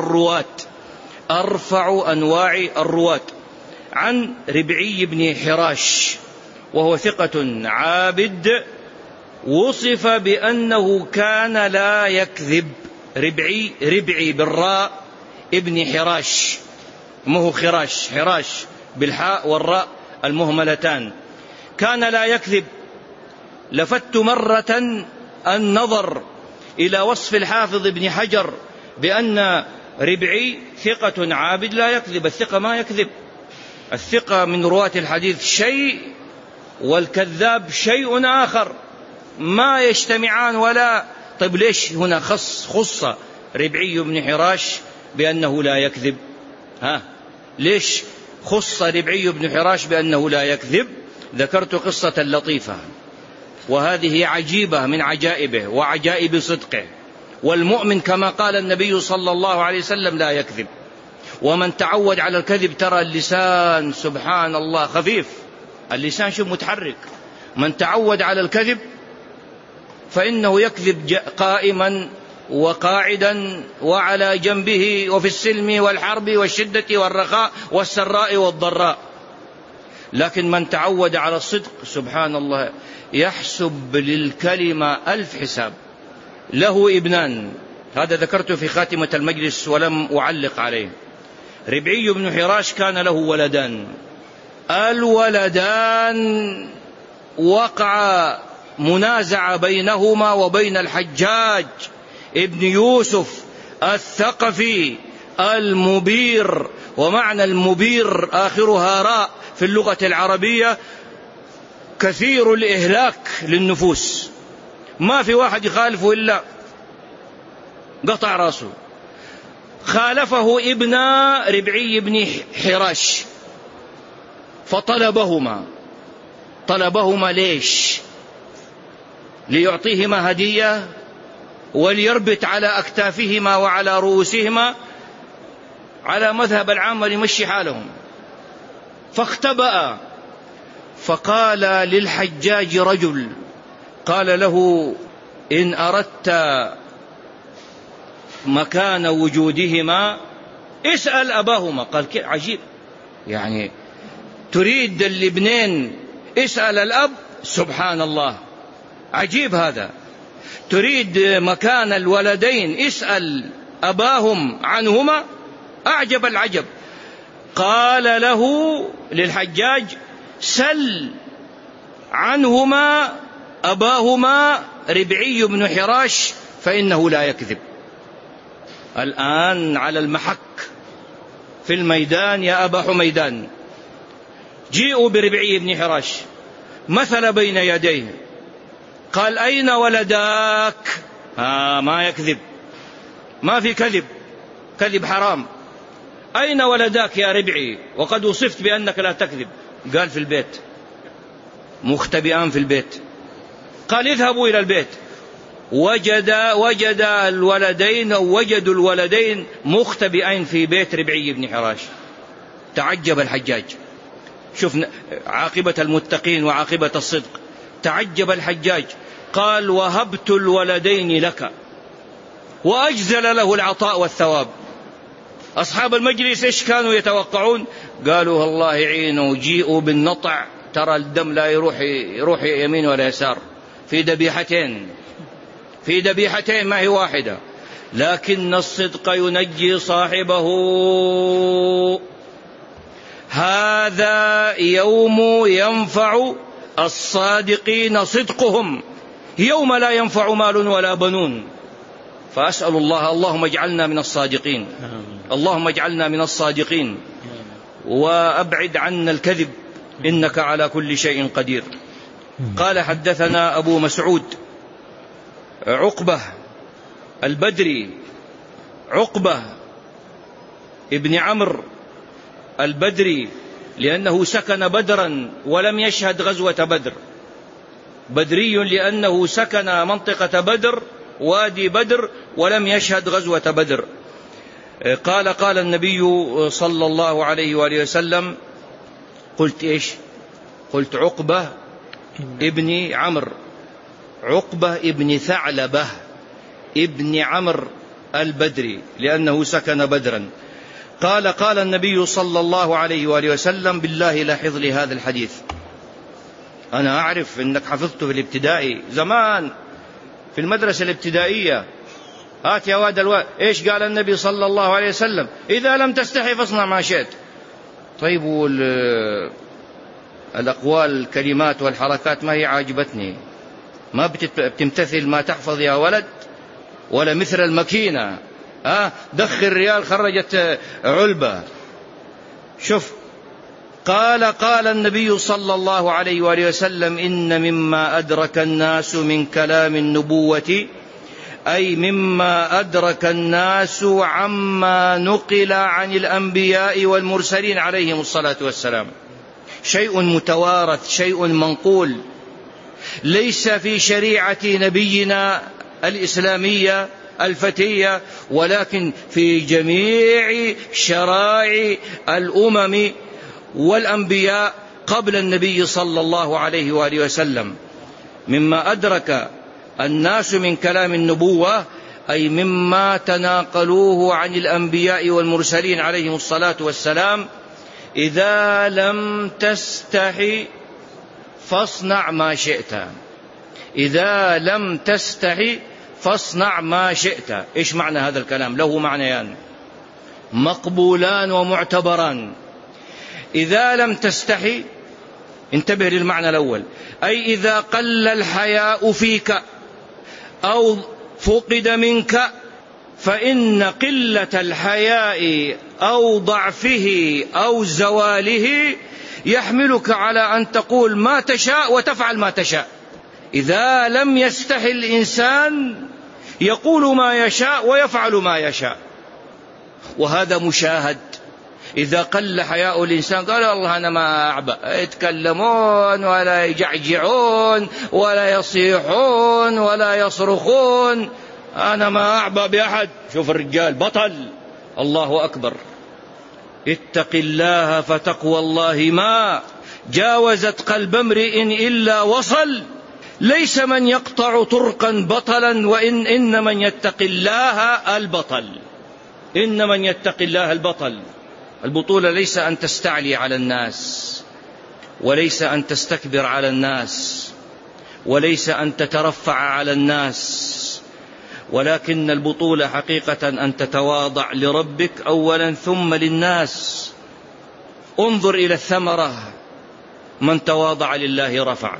الرواة. عن ربعي بن حراش وهو ثقة عابد، وصف بأنه كان لا يكذب. ربعي بالراء ابن حراش، مه حراش بالحاء والراء المهملتان. كان لا يكذب. لفت مرة النظر إلى وصف الحافظ ابن حجر بأن ربعي ثقة عابد لا يكذب. الثقة ما يكذب. الثقة من رواة الحديث شيء والكذاب شيء آخر، ما يجتمعان ولا. طيب ليش هنا خص ربعي بن حراش بأنه لا يكذب؟ ليش خص ربعي بن حراش بأنه لا يكذب؟ ذكرت قصة لطيفة، وهذه عجيبة من عجائبه وعجائب صدقه. والمؤمن كما قال النبي صلى الله عليه وسلم لا يكذب. ومن تعود على الكذب ترى اللسان سبحان الله خفيف، اللسان شو متحرك. من تعود على الكذب فإنه يكذب قائما وقاعدا وعلى جنبه وفي السلم والحرب والشدة والرخاء والسراء والضراء. لكن من تعود على الصدق سبحان الله يحسب للكلمة 1000 حساب. له ابنان، هذا ذكرته في خاتمة المجلس ولم أعلق عليه. ربعي بن حراش كان له ولدان. الولدان وقع منازع بينهما وبين الحجاج ابن يوسف الثقفي المبير. ومعنى المبير آخرها راء في اللغة العربية، كثير الإهلاك للنفوس، ما في واحد يخالفه إلا قطع راسه. خالفه ابن ربعي بن حراش فطلبهما ليش؟ ليعطيهما هدية وليربط على أكتافهما وعلى رؤوسهما على مذهب العامة لمشي حالهم. فاختبأ. فقال للحجاج رجل قال له إن أردت مكان وجودهما اسأل أباهما. قال عجيب، يعني تريد الابنين اسأل الأب؟ سبحان الله عجيب هذا. تريد مكان الولدين اسأل أباهم عنهما؟ أعجب العجب. قال له للحجاج سل عنهما أباهما ربعي بن حراش فإنه لا يكذب. الآن على المحك في الميدان يا أبا حميدان. جيئوا بربعي بن حراش، مثل بين يديه، قال أين ولداك؟ ما يكذب، ما في كذب حرام. أين ولداك يا ربعي وقد وصفت بأنك لا تكذب؟ قال في البيت، مختبئان في البيت. قال اذهبوا إلى البيت. وجد الولدين أو وجدوا الولدين مختبئين في بيت ربعي بن حراش. تعجب الحجاج. شوف عاقبة المتقين وعاقبة الصدق. تعجب الحجاج، قال وهبت الولدين لك، وأجزل له العطاء والثواب. أصحاب المجلس إيش كانوا يتوقعون؟ قالوا الله يعينه، جيئوا بالنطع، ترى الدم لا يروح يمين ولا يسار، في ذبيحتين ما هي واحدة. لكن الصدق ينجي صاحبه. هذا يوم ينفع الصادقين صدقهم، يوم لا ينفع مال ولا بنون. فأسأل الله اللهم اجعلنا من الصادقين، اللهم اجعلنا من الصادقين، وأبعد عنا الكذب، إنك على كل شيء قدير. قال حدثنا أبو مسعود عقبة البدري، عقبة ابن عمرو البدري، لأنه سكن بدرا ولم يشهد غزوة بدر، بدري لأنه سكن منطقة بدر وادي بدر ولم يشهد غزوة بدر. قال قال النبي صلى الله عليه وآله وسلم، قلت إيش؟ قلت عقبة ابن عمرو، عقبة ابن ثعلبة ابن عمرو البدري، لأنه سكن بدرا. قال قال النبي صلى الله عليه وآله وسلم، بالله لاحظ لي هذا الحديث، أنا أعرف أنك حفظته في الابتدائي زمان في المدرسة الابتدائية. هات يا واد إيش قال النبي صلى الله عليه وسلم؟ إذا لم تستحي فاصنع ما شئت. طيب الأقوال الكلمات والحركات ما هي عاجبتني، ما بتمتثل ما تحفظ يا ولد، ولا مثل المكينة دخل ريال خرجت علبة. شوف، قال قال النبي صلى الله عليه وآله وسلم، إن مما أدرك الناس من كلام النبوة، أي مما أدرك الناس عما نقل عن الأنبياء والمرسلين عليهم الصلاة والسلام، شيء متوارث، شيء منقول، ليس في شريعة نبينا الإسلامية الفتية، ولكن في جميع شرائع الأمم والأنبياء قبل النبي صلى الله عليه وآله وسلم. مما أدرك الناس من كلام النبوة، أي مما تناقلوه عن الأنبياء والمرسلين عليهم الصلاة والسلام. إذا لم تستحي فاصنع ما شئت، إذا لم تستحي فاصنع ما شئت. إيش معنى هذا الكلام؟ له معنيان مقبولان ومعتبران. إذا لم تستحي، انتبه للمعنى الأول، أي إذا قل الحياء فيك أو فقد منك، فإن قلة الحياء أو ضعفه أو زواله يحملك على أن تقول ما تشاء وتفعل ما تشاء. إذا لم يستحي الإنسان يقول ما يشاء ويفعل ما يشاء، وهذا مشاهد. إذا قل حياء الإنسان قال الله أنا ما أعبأ، يتكلمون ولا يجعجعون ولا يصيحون ولا يصرخون، أنا ما أعبأ بأحد. شوف الرجال بطل، الله أكبر. اتق الله فتقوى الله ما جاوزت قلب امرئ إلا وصل، ليس من يقطع طرقا بطلا، وإن من يتق الله البطل، إن من يتق الله البطل. البطولة ليس أن تستعلي على الناس، وليس أن تستكبر على الناس، وليس أن تترفع على الناس، ولكن البطولة حقيقة أن تتواضع لربك أولا ثم للناس. انظر إلى الثمرة، من تواضع لله رفع.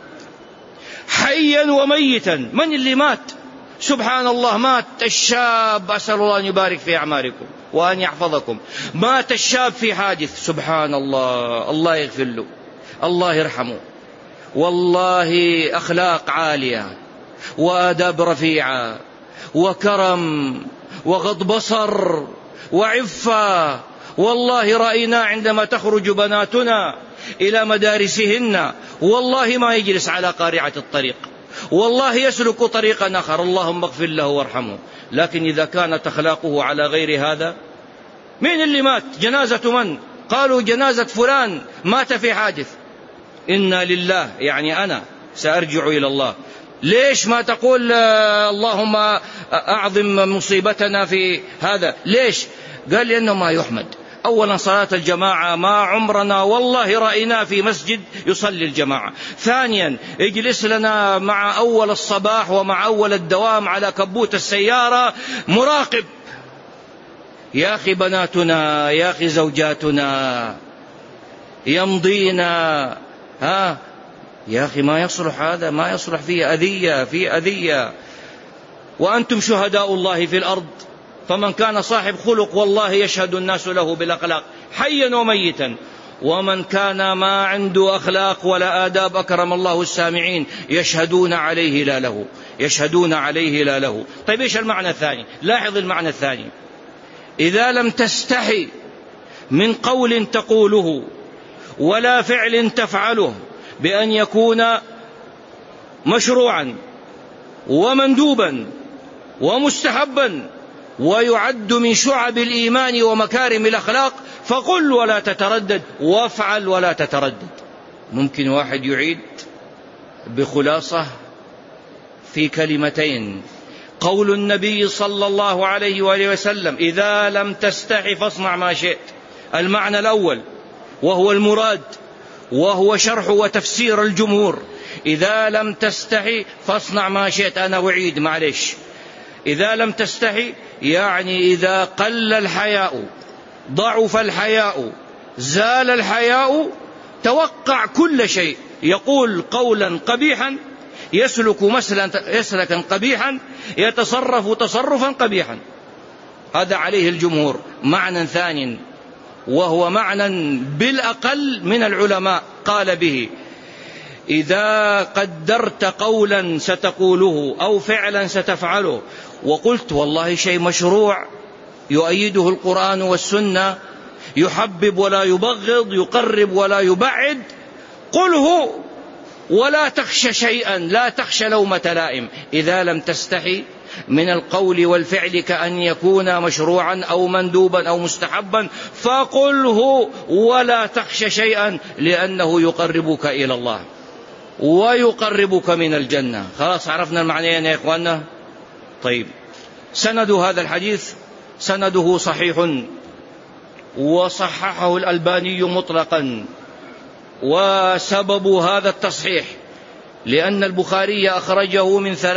حيا وميتا، من اللي مات؟ سبحان الله، مات الشاب، أسأل الله أن يبارك في أعماركم وأن يحفظكم. مات الشاب في حادث، سبحان الله، الله يغفر له، الله يرحمه، والله أخلاق عالية وآداب رفيعة وكرم وغض بصر وعفة. والله رأينا عندما تخرج بناتنا إلى مدارسهن والله ما يجلس على قارعة الطريق، والله يسلك طريقا آخر، اللهم اغفر له وارحمه. لكن إذا كانت أخلاقه على غير هذا، مين اللي مات؟ جنازة من؟ قالوا جنازة فلان مات في حادث. إنا لله، يعني أنا سأرجع إلى الله. ليش ما تقول اللهم أعظم مصيبتنا في هذا؟ ليش؟ قال لأنه ما يحمد. أولا صلاة الجماعة ما عمرنا والله رأينا في مسجد يصلي الجماعة. ثانيا اجلس لنا مع أول الصباح ومع أول الدوام على كبوت السيارة مراقب. يا أخي بناتنا، يا أخي زوجاتنا يمضينا، يا أخي ما يصلح هذا، ما يصلح، فيه أذية، فيه أذية. وأنتم شهداء الله في الأرض، فمن كان صاحب خلق والله يشهد الناس له بالأخلاق حيا وميتا، ومن كان ما عنده أخلاق ولا آداب أكرم الله السامعين يشهدون عليه لا له، يشهدون عليه لا له. طيب إيش المعنى الثاني؟ لاحظ المعنى الثاني: إذا لم تستحي من قول تقوله ولا فعل تفعله بأن يكون مشروعا ومندوبا ومستحبا ويعد من شعب الإيمان ومكارم الأخلاق، فقل ولا تتردد، وافعل ولا تتردد. ممكن واحد يعيد بخلاصة في كلمتين قول النبي صلى الله عليه وآله وسلم: إذا لم تستحي فاصنع ما شئت. المعنى الأول وهو المراد، وهو شرح وتفسير الجمهور: إذا لم تستحي فاصنع ما شئت. أنا أعيد معلش، إذا لم تستحي يعني إذا قل الحياء، ضعف الحياء، زال الحياء، توقع كل شيء. يقول قولا قبيحا، يسلك مسلكا قبيحا، يتصرف تصرفا قبيحا. هذا عليه الجمهور. معنى ثاني وهو معنى بالأقل من العلماء قال به: إذا قدرت قولا ستقوله أو فعلا ستفعله وقلت والله شيء مشروع يؤيده القرآن والسنة، يحبب ولا يبغض، يقرب ولا يبعد، قله ولا تخشى شيئا، لا تخشى لومة لائم. إذا لم تستحي من القول والفعل كأن يكون مشروعا أو مندوبا أو مستحبا فقله ولا تخشى شيئا، لأنه يقربك إلى الله ويقربك من الجنة. خلاص عرفنا المعنيين يا إخواننا. طيب، سند هذا الحديث سنده صحيح، وصححه الألباني مطلقا. وسبب هذا التصحيح لأن البخاري أخرجه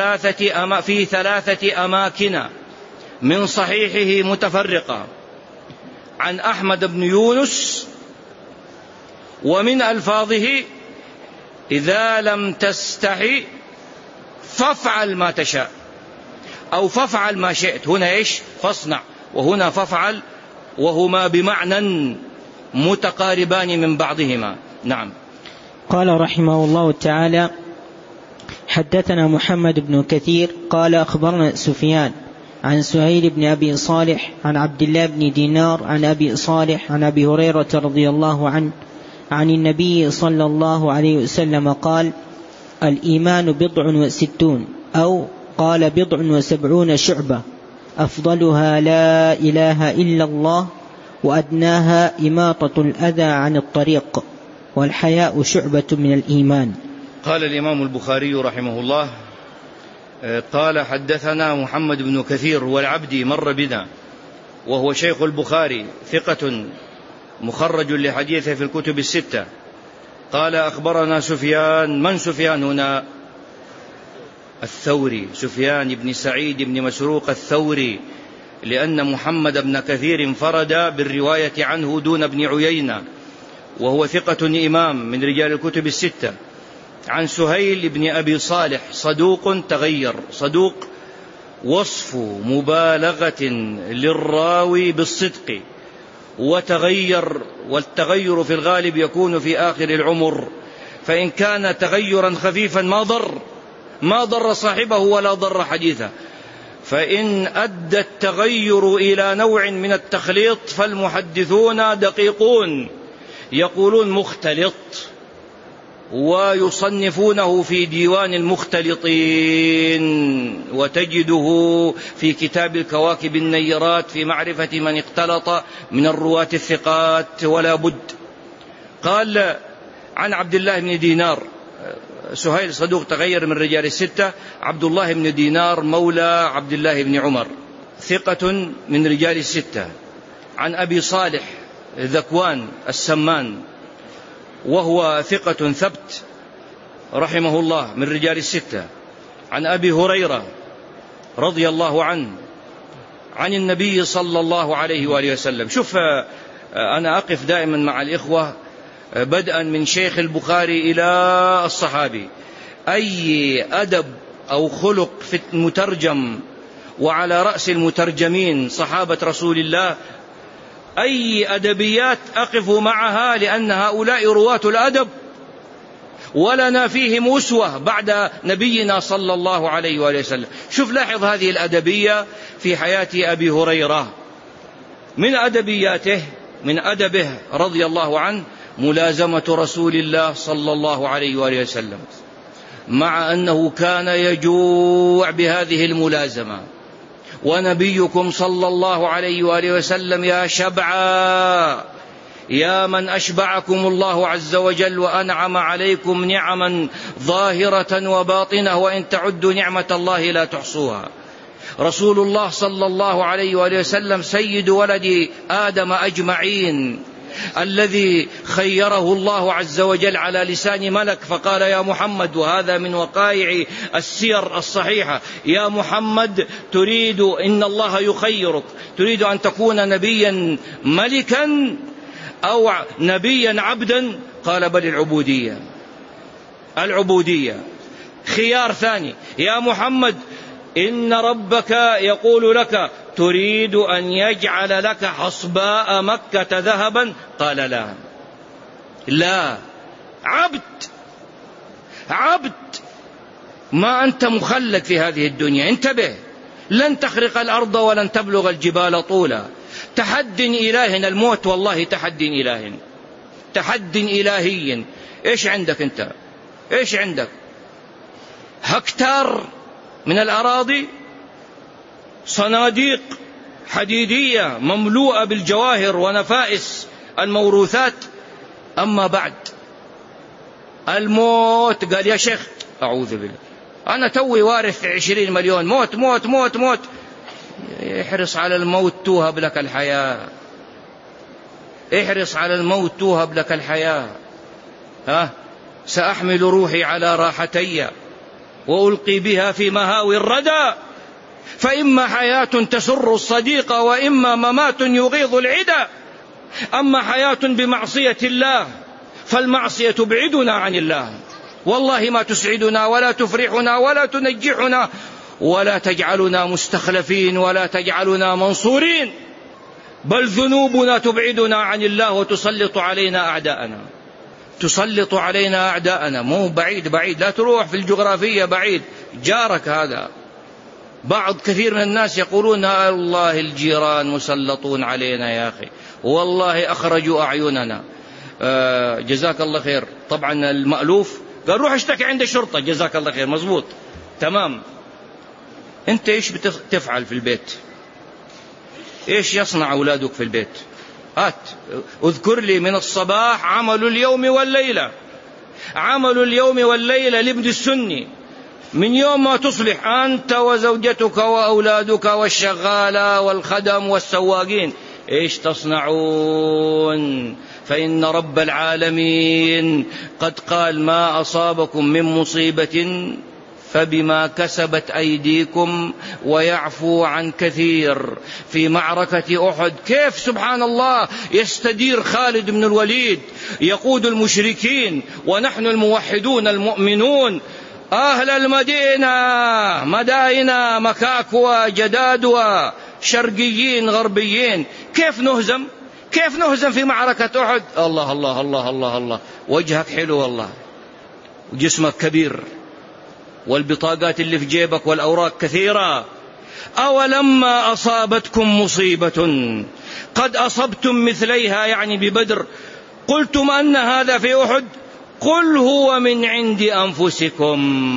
في 3 أماكن من صحيحه متفرقة عن أحمد بن يونس، ومن ألفاظه: إذا لم تستحي فافعل ما تشاء، أو فافعل ما شئت. هنا إيش؟ فاصنع، وهنا فافعل، وهما بمعنى متقاربان من بعضهما. نعم. قال رحمه الله تعالى: حدثنا محمد بن كثير قال أخبرنا سفيان عن سهيل بن أبي صالح عن عبد الله بن دينار عن أبي صالح عن أبي هريرة رضي الله عنه عن النبي صلى الله عليه وسلم قال: الإيمان 67، أو قال 77 شعبة، أفضلها لا إله إلا الله، وأدناها إماطة الأذى عن الطريق، والحياء شعبة من الإيمان. قال الإمام البخاري رحمه الله: قال حدثنا محمد بن كثير والعبدي، مر بنا، وهو شيخ البخاري، ثقة مخرج لحديثه في الكتب الستة. قال أخبرنا سفيان. من سفيان هنا؟ الثوري، سفيان بن سعيد بن مسروق الثوري، لأن محمد بن كثير انفرد بالرواية عنه دون ابن عيينة، وهو ثقة إمام من رجال الكتب الستة. عن سهيل بن أبي صالح، صدوق تغير، صدوق وصف مبالغة للراوي بالصدق، وتغير، والتغير في الغالب يكون في آخر العمر، فإن كان تغيرا خفيفا ما ضر صاحبه ولا ضر حديثه. فإن أدى التغير إلى نوع من التخليط فالمحدثون دقيقون، يقولون مختلط، ويصنفونه في ديوان المختلطين، وتجده في كتاب الكواكب النيرات في معرفة من اختلط من الرواة الثقات ولا بد. قال عن عبد الله بن دينار، سهيل صدوق تغير من رجال الستة، عبد الله بن دينار مولى عبد الله بن عمر، ثقة من رجال الستة. عن أبي صالح ذكوان السمان، وهو ثقة ثبت رحمه الله من رجال الستة، عن أبي هريرة رضي الله عنه عن النبي صلى الله عليه وآله وسلم. شوف، أنا أقف دائما مع الإخوة بدءا من شيخ البخاري إلى الصحابي، أي أدب أو خلق في المترجم وعلى رأس المترجمين صحابة رسول الله، أي أدبيات أقف معها، لأن هؤلاء رواة الأدب ولنا فيهم أسوة بعد نبينا صلى الله عليه وآله وسلم. شوف، لاحظ هذه الأدبية في حياة أبي هريرة. من أدبياته، من أدبه رضي الله عنه، ملازمة رسول الله صلى الله عليه وآله وسلم، مع أنه كان يجوع بهذه الملازمة. ونبيكم صلى الله عليه وآله وسلم يا شبعا، يا من أشبعكم الله عز وجل وأنعم عليكم نعما ظاهرة وباطنة، وإن تعدوا نعمة الله لا تحصوها. رسول الله صلى الله عليه وآله وسلم سيد ولد آدم أجمعين، الذي خيره الله عز وجل على لسان ملك فقال يا محمد، وهذا من وقائع السير الصحيحة، يا محمد تريد، إن الله يخيرك، تريد أن تكون نبيا ملكا أو نبيا عبدا؟ قال بل العبودية. العبودية خيار ثاني. يا محمد إن ربك يقول لك تريد أن يجعل لك حصباء مكة ذهبا؟ قال لا، لا، عبد، ما أنت مخلد في هذه الدنيا، انتبه، لن تخرق الأرض ولن تبلغ الجبال طولا. تحد إله، الموت والله تحد إله، تحد إلهي. إيش عندك أنت؟ إيش عندك؟ هكتار من الأراضي، صناديق حديدية مملوءة بالجواهر ونفائس الموروثات. أما بعد الموت، قال يا شيخ أعوذ بالله، أنا توي وارث 20 مليون، موت موت موت موت. احرص على الموت توهب لك الحياة، احرص على الموت توهب لك الحياة. سأحمل روحي على راحتي وألقي بها في مهاوي الردى، فإما حياة تسر الصديق وإما ممات يغيظ العدا. أما حياة بمعصية الله فالمعصية تبعدنا عن الله، والله ما تسعدنا ولا تفرحنا ولا تنجحنا ولا تجعلنا مستخلفين ولا تجعلنا منصورين، بل ذنوبنا تبعدنا عن الله وتسلط علينا أعداءنا، تسلط علينا أعداءنا. مو بعيد، لا تروح في الجغرافية بعيد، جارك هذا. كثير من الناس يقولون الله الجيران مسلطون علينا يا أخي، والله أخرجوا أعيننا. جزاك الله خير. طبعا المألوف قال روح اشتكي عند الشرطة، جزاك الله خير، مزبوط، تمام. انت ايش بتفعل في البيت؟ ايش يصنع أولادك في البيت؟ اذكر لي من الصباح عمل اليوم والليلة، عمل اليوم والليلة لابن السني، من يوم ما تصبح أنت وزوجتك وأولادك والشغالة والخدم والسواقين، إيش تصنعون؟ فإن رب العالمين قد قال ما أصابكم من مصيبة فبما كسبت أيديكم ويعفو عن كثير. في معركة أحد كيف سبحان الله يستدير خالد بن الوليد يقود المشركين ونحن الموحدون المؤمنون أهل المدينة مدائنا مكاكوا جدادوا شرقيين غربيين، كيف نهزم في معركة أحد؟ الله الله الله الله الله، وجهك حلو والله وجسمك كبير والبطاقات اللي في جيبك والأوراق كثيرة. أولما أصابتكم مصيبة قد أصبتم مثليها، يعني ببدر، قلتم أن هذا في أحد، قل هو من عند أنفسكم.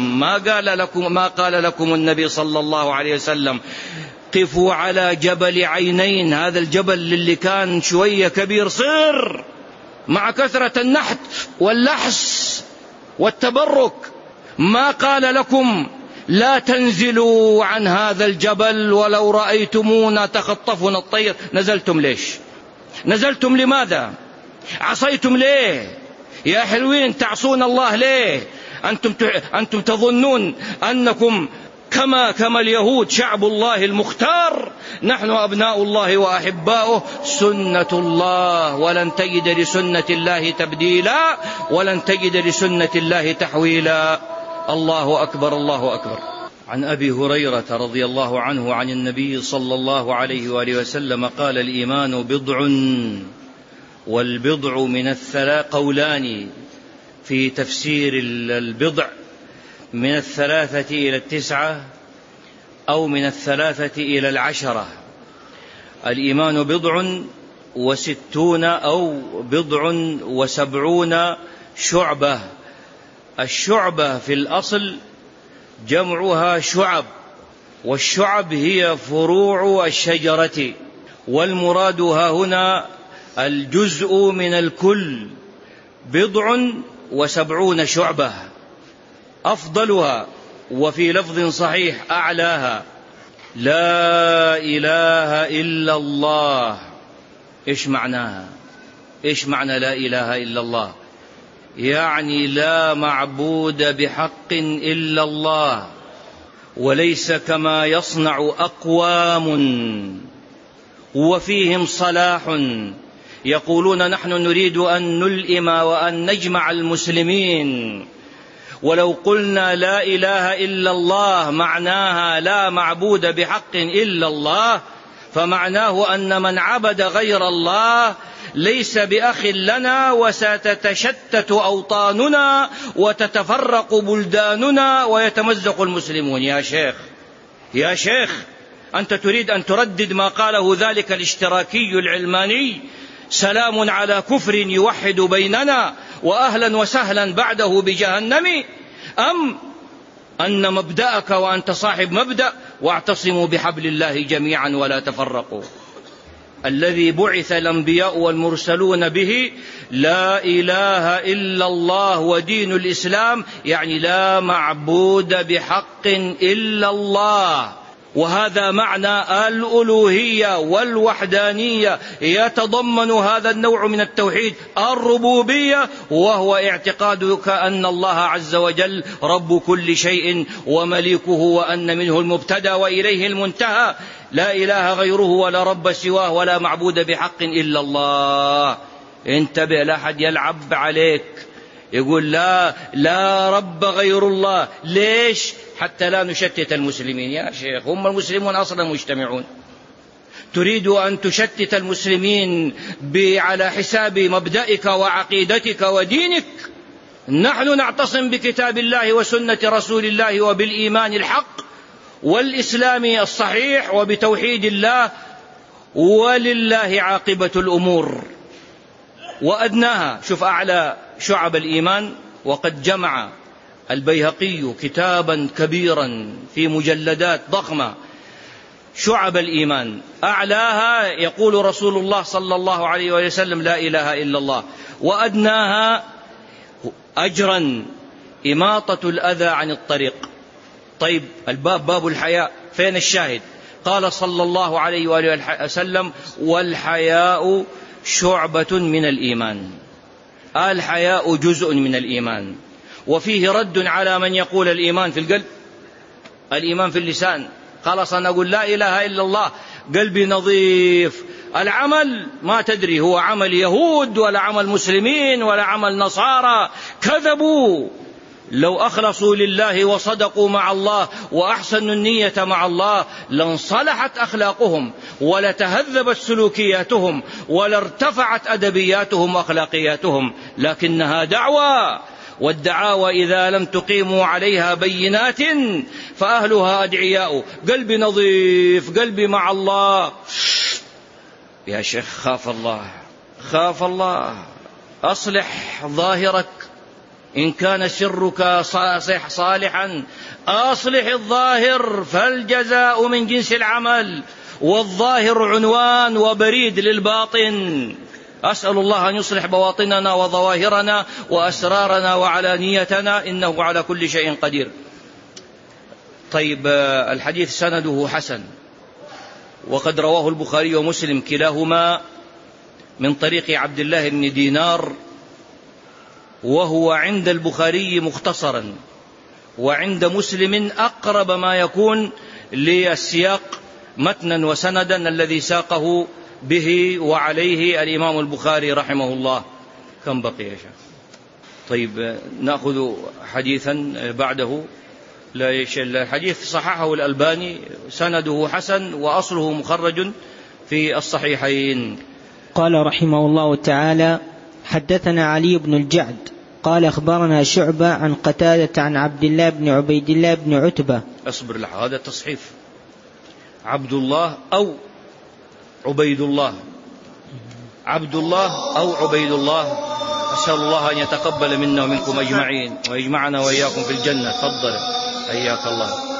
ما قال لكم النبي صلى الله عليه وسلم قفوا على جبل عينين، هذا الجبل اللي كان شوية كبير صغر مع كثرة النحت واللحس والتبرك. ما قال لكم لا تنزلوا عن هذا الجبل ولو رأيتمونا تخطفنا الطير، نزلتم ليش؟ نزلتم لماذا؟ عصيتم ليه؟ يا حلوين تعصون الله ليه؟ أنتم تظنون أنكم كما اليهود شعب الله المختار. نحن أبناء الله وأحباؤه، سنة الله، ولن تجد لسنة الله تبديلا ولن تجد لسنة الله تحويلا. الله أكبر الله أكبر. عن أبي هريرة رضي الله عنه عن النبي صلى الله عليه وآله وسلم قال: الإيمان بضع، والبضع من قولان في تفسير البضع، من 3 إلى 9 أو من 3 إلى 10. الإيمان 60 أو 70 شعبة. الشعبة في الأصل جمعها شعب، والشعب هي فروع الشجرة، والمراد هنا الجزء من الكل. 70 شعبة، أفضلها وفي لفظ صحيح أعلاها لا إله إلا الله. إيش معناها؟ إيش معنى لا إله إلا الله؟ يعني لا معبود بحق إلا الله، وليس كما يصنع أقوام وفيهم صلاح يقولون نحن نريد أن نلئم وأن نجمع المسلمين، ولو قلنا لا إله إلا الله معناها لا معبود بحق إلا الله، فمعناه أن من عبد غير الله ليس بأخ لنا، وستتشتت أوطاننا وتتفرق بلداننا ويتمزق المسلمون. يا شيخ أنت تريد أن تردد ما قاله ذلك الاشتراكي العلماني: سلام على كفر يوحد بيننا وأهلا وسهلا بعده بجهنم، أم أن مبدأك وأنت صاحب مبدأ واعتصموا بحبل الله جميعا ولا تفرقوا؟ الذي بعث الأنبياء والمرسلون به لا إله إلا الله ودين الإسلام، يعني لا معبود بحق إلا الله. وهذا معنى الألوهية والوحدانية، يتضمن هذا النوع من التوحيد الربوبية، وهو اعتقادك أن الله عز وجل رب كل شيء ومليكه، وأن منه المبتدأ وإليه المنتهى، لا إله غيره ولا رب سواه ولا معبود بحق إلا الله. انتبه، لا أحد يلعب عليك يقول لا رب غير الله. ليش؟ حتى لا نشتت المسلمين. يا شيخ هم المسلمون أصلا مجتمعون، تريد أن تشتت المسلمين على حساب مبدئك وعقيدتك ودينك؟ نحن نعتصم بكتاب الله وسنة رسول الله وبالإيمان الحق والإسلام الصحيح وبتوحيد الله، ولله عاقبة الأمور. وأدناها، شوف أعلى شعب الإيمان، وقد جمع البيهقي كتابا كبيرا في مجلدات ضخمة شعب الإيمان، أعلاها يقول رسول الله صلى الله عليه وسلم لا إله إلا الله، وأدناها أجرا إماطة الأذى عن الطريق. طيب الباب باب الحياء، فين الشاهد؟ قال صلى الله عليه وآله وسلم: والحياء شعبة من الإيمان. الحياء جزء من الإيمان، وفيه رد على من يقول الإيمان في القلب، الإيمان في اللسان. خلاص أنا أقول لا إله إلا الله قلبي نظيف، العمل ما تدري هو عمل يهود ولا عمل مسلمين ولا عمل نصارى، كذبوا. لو أخلصوا لله وصدقوا مع الله وأحسنوا النية مع الله لانصلحت أخلاقهم ولتهذبت سلوكياتهم ولارتفعت أدبياتهم وأخلاقياتهم، لكنها دعوة، والدعاوى إذا لم تقيموا عليها بينات فأهلها أدعياء. قلبي نظيف، قلبي مع الله. يا شيخ خاف الله، خاف الله، أصلح ظاهرك. إن كان سرك صالحا أصلح الظاهر، فالجزاء من جنس العمل، والظاهر عنوان وبريد للباطن. أسأل الله أن يصلح بواطننا وظواهرنا وأسرارنا وعلانيتنا، إنه على كل شيء قدير. طيب الحديث سنده حسن، وقد رواه البخاري ومسلم كلاهما من طريق عبد الله بن دينار، وهو عند البخاري مختصرا، وعند مسلم أقرب ما يكون للسياق متنا وسندا الذي ساقه به وعليه الإمام البخاري رحمه الله. كم بقي يا شيخ؟ طيب نأخذ حديثا بعده. الحديث صححه الألباني، سنده حسن وأصله مخرج في الصحيحين. قال رحمه الله تعالى: حدثنا علي بن الجعد قال أخبرنا شعبة عن قتادة عن عبد الله بن عبيد الله بن عتبة. أصبر لحظة، هذا تصحيف، عبد الله أو عبيد الله، عبد الله أو عبيد الله. أسأل الله أن يتقبل منا ومنكم أجمعين ويجمعنا وإياكم في الجنة. تفضل، حياك الله.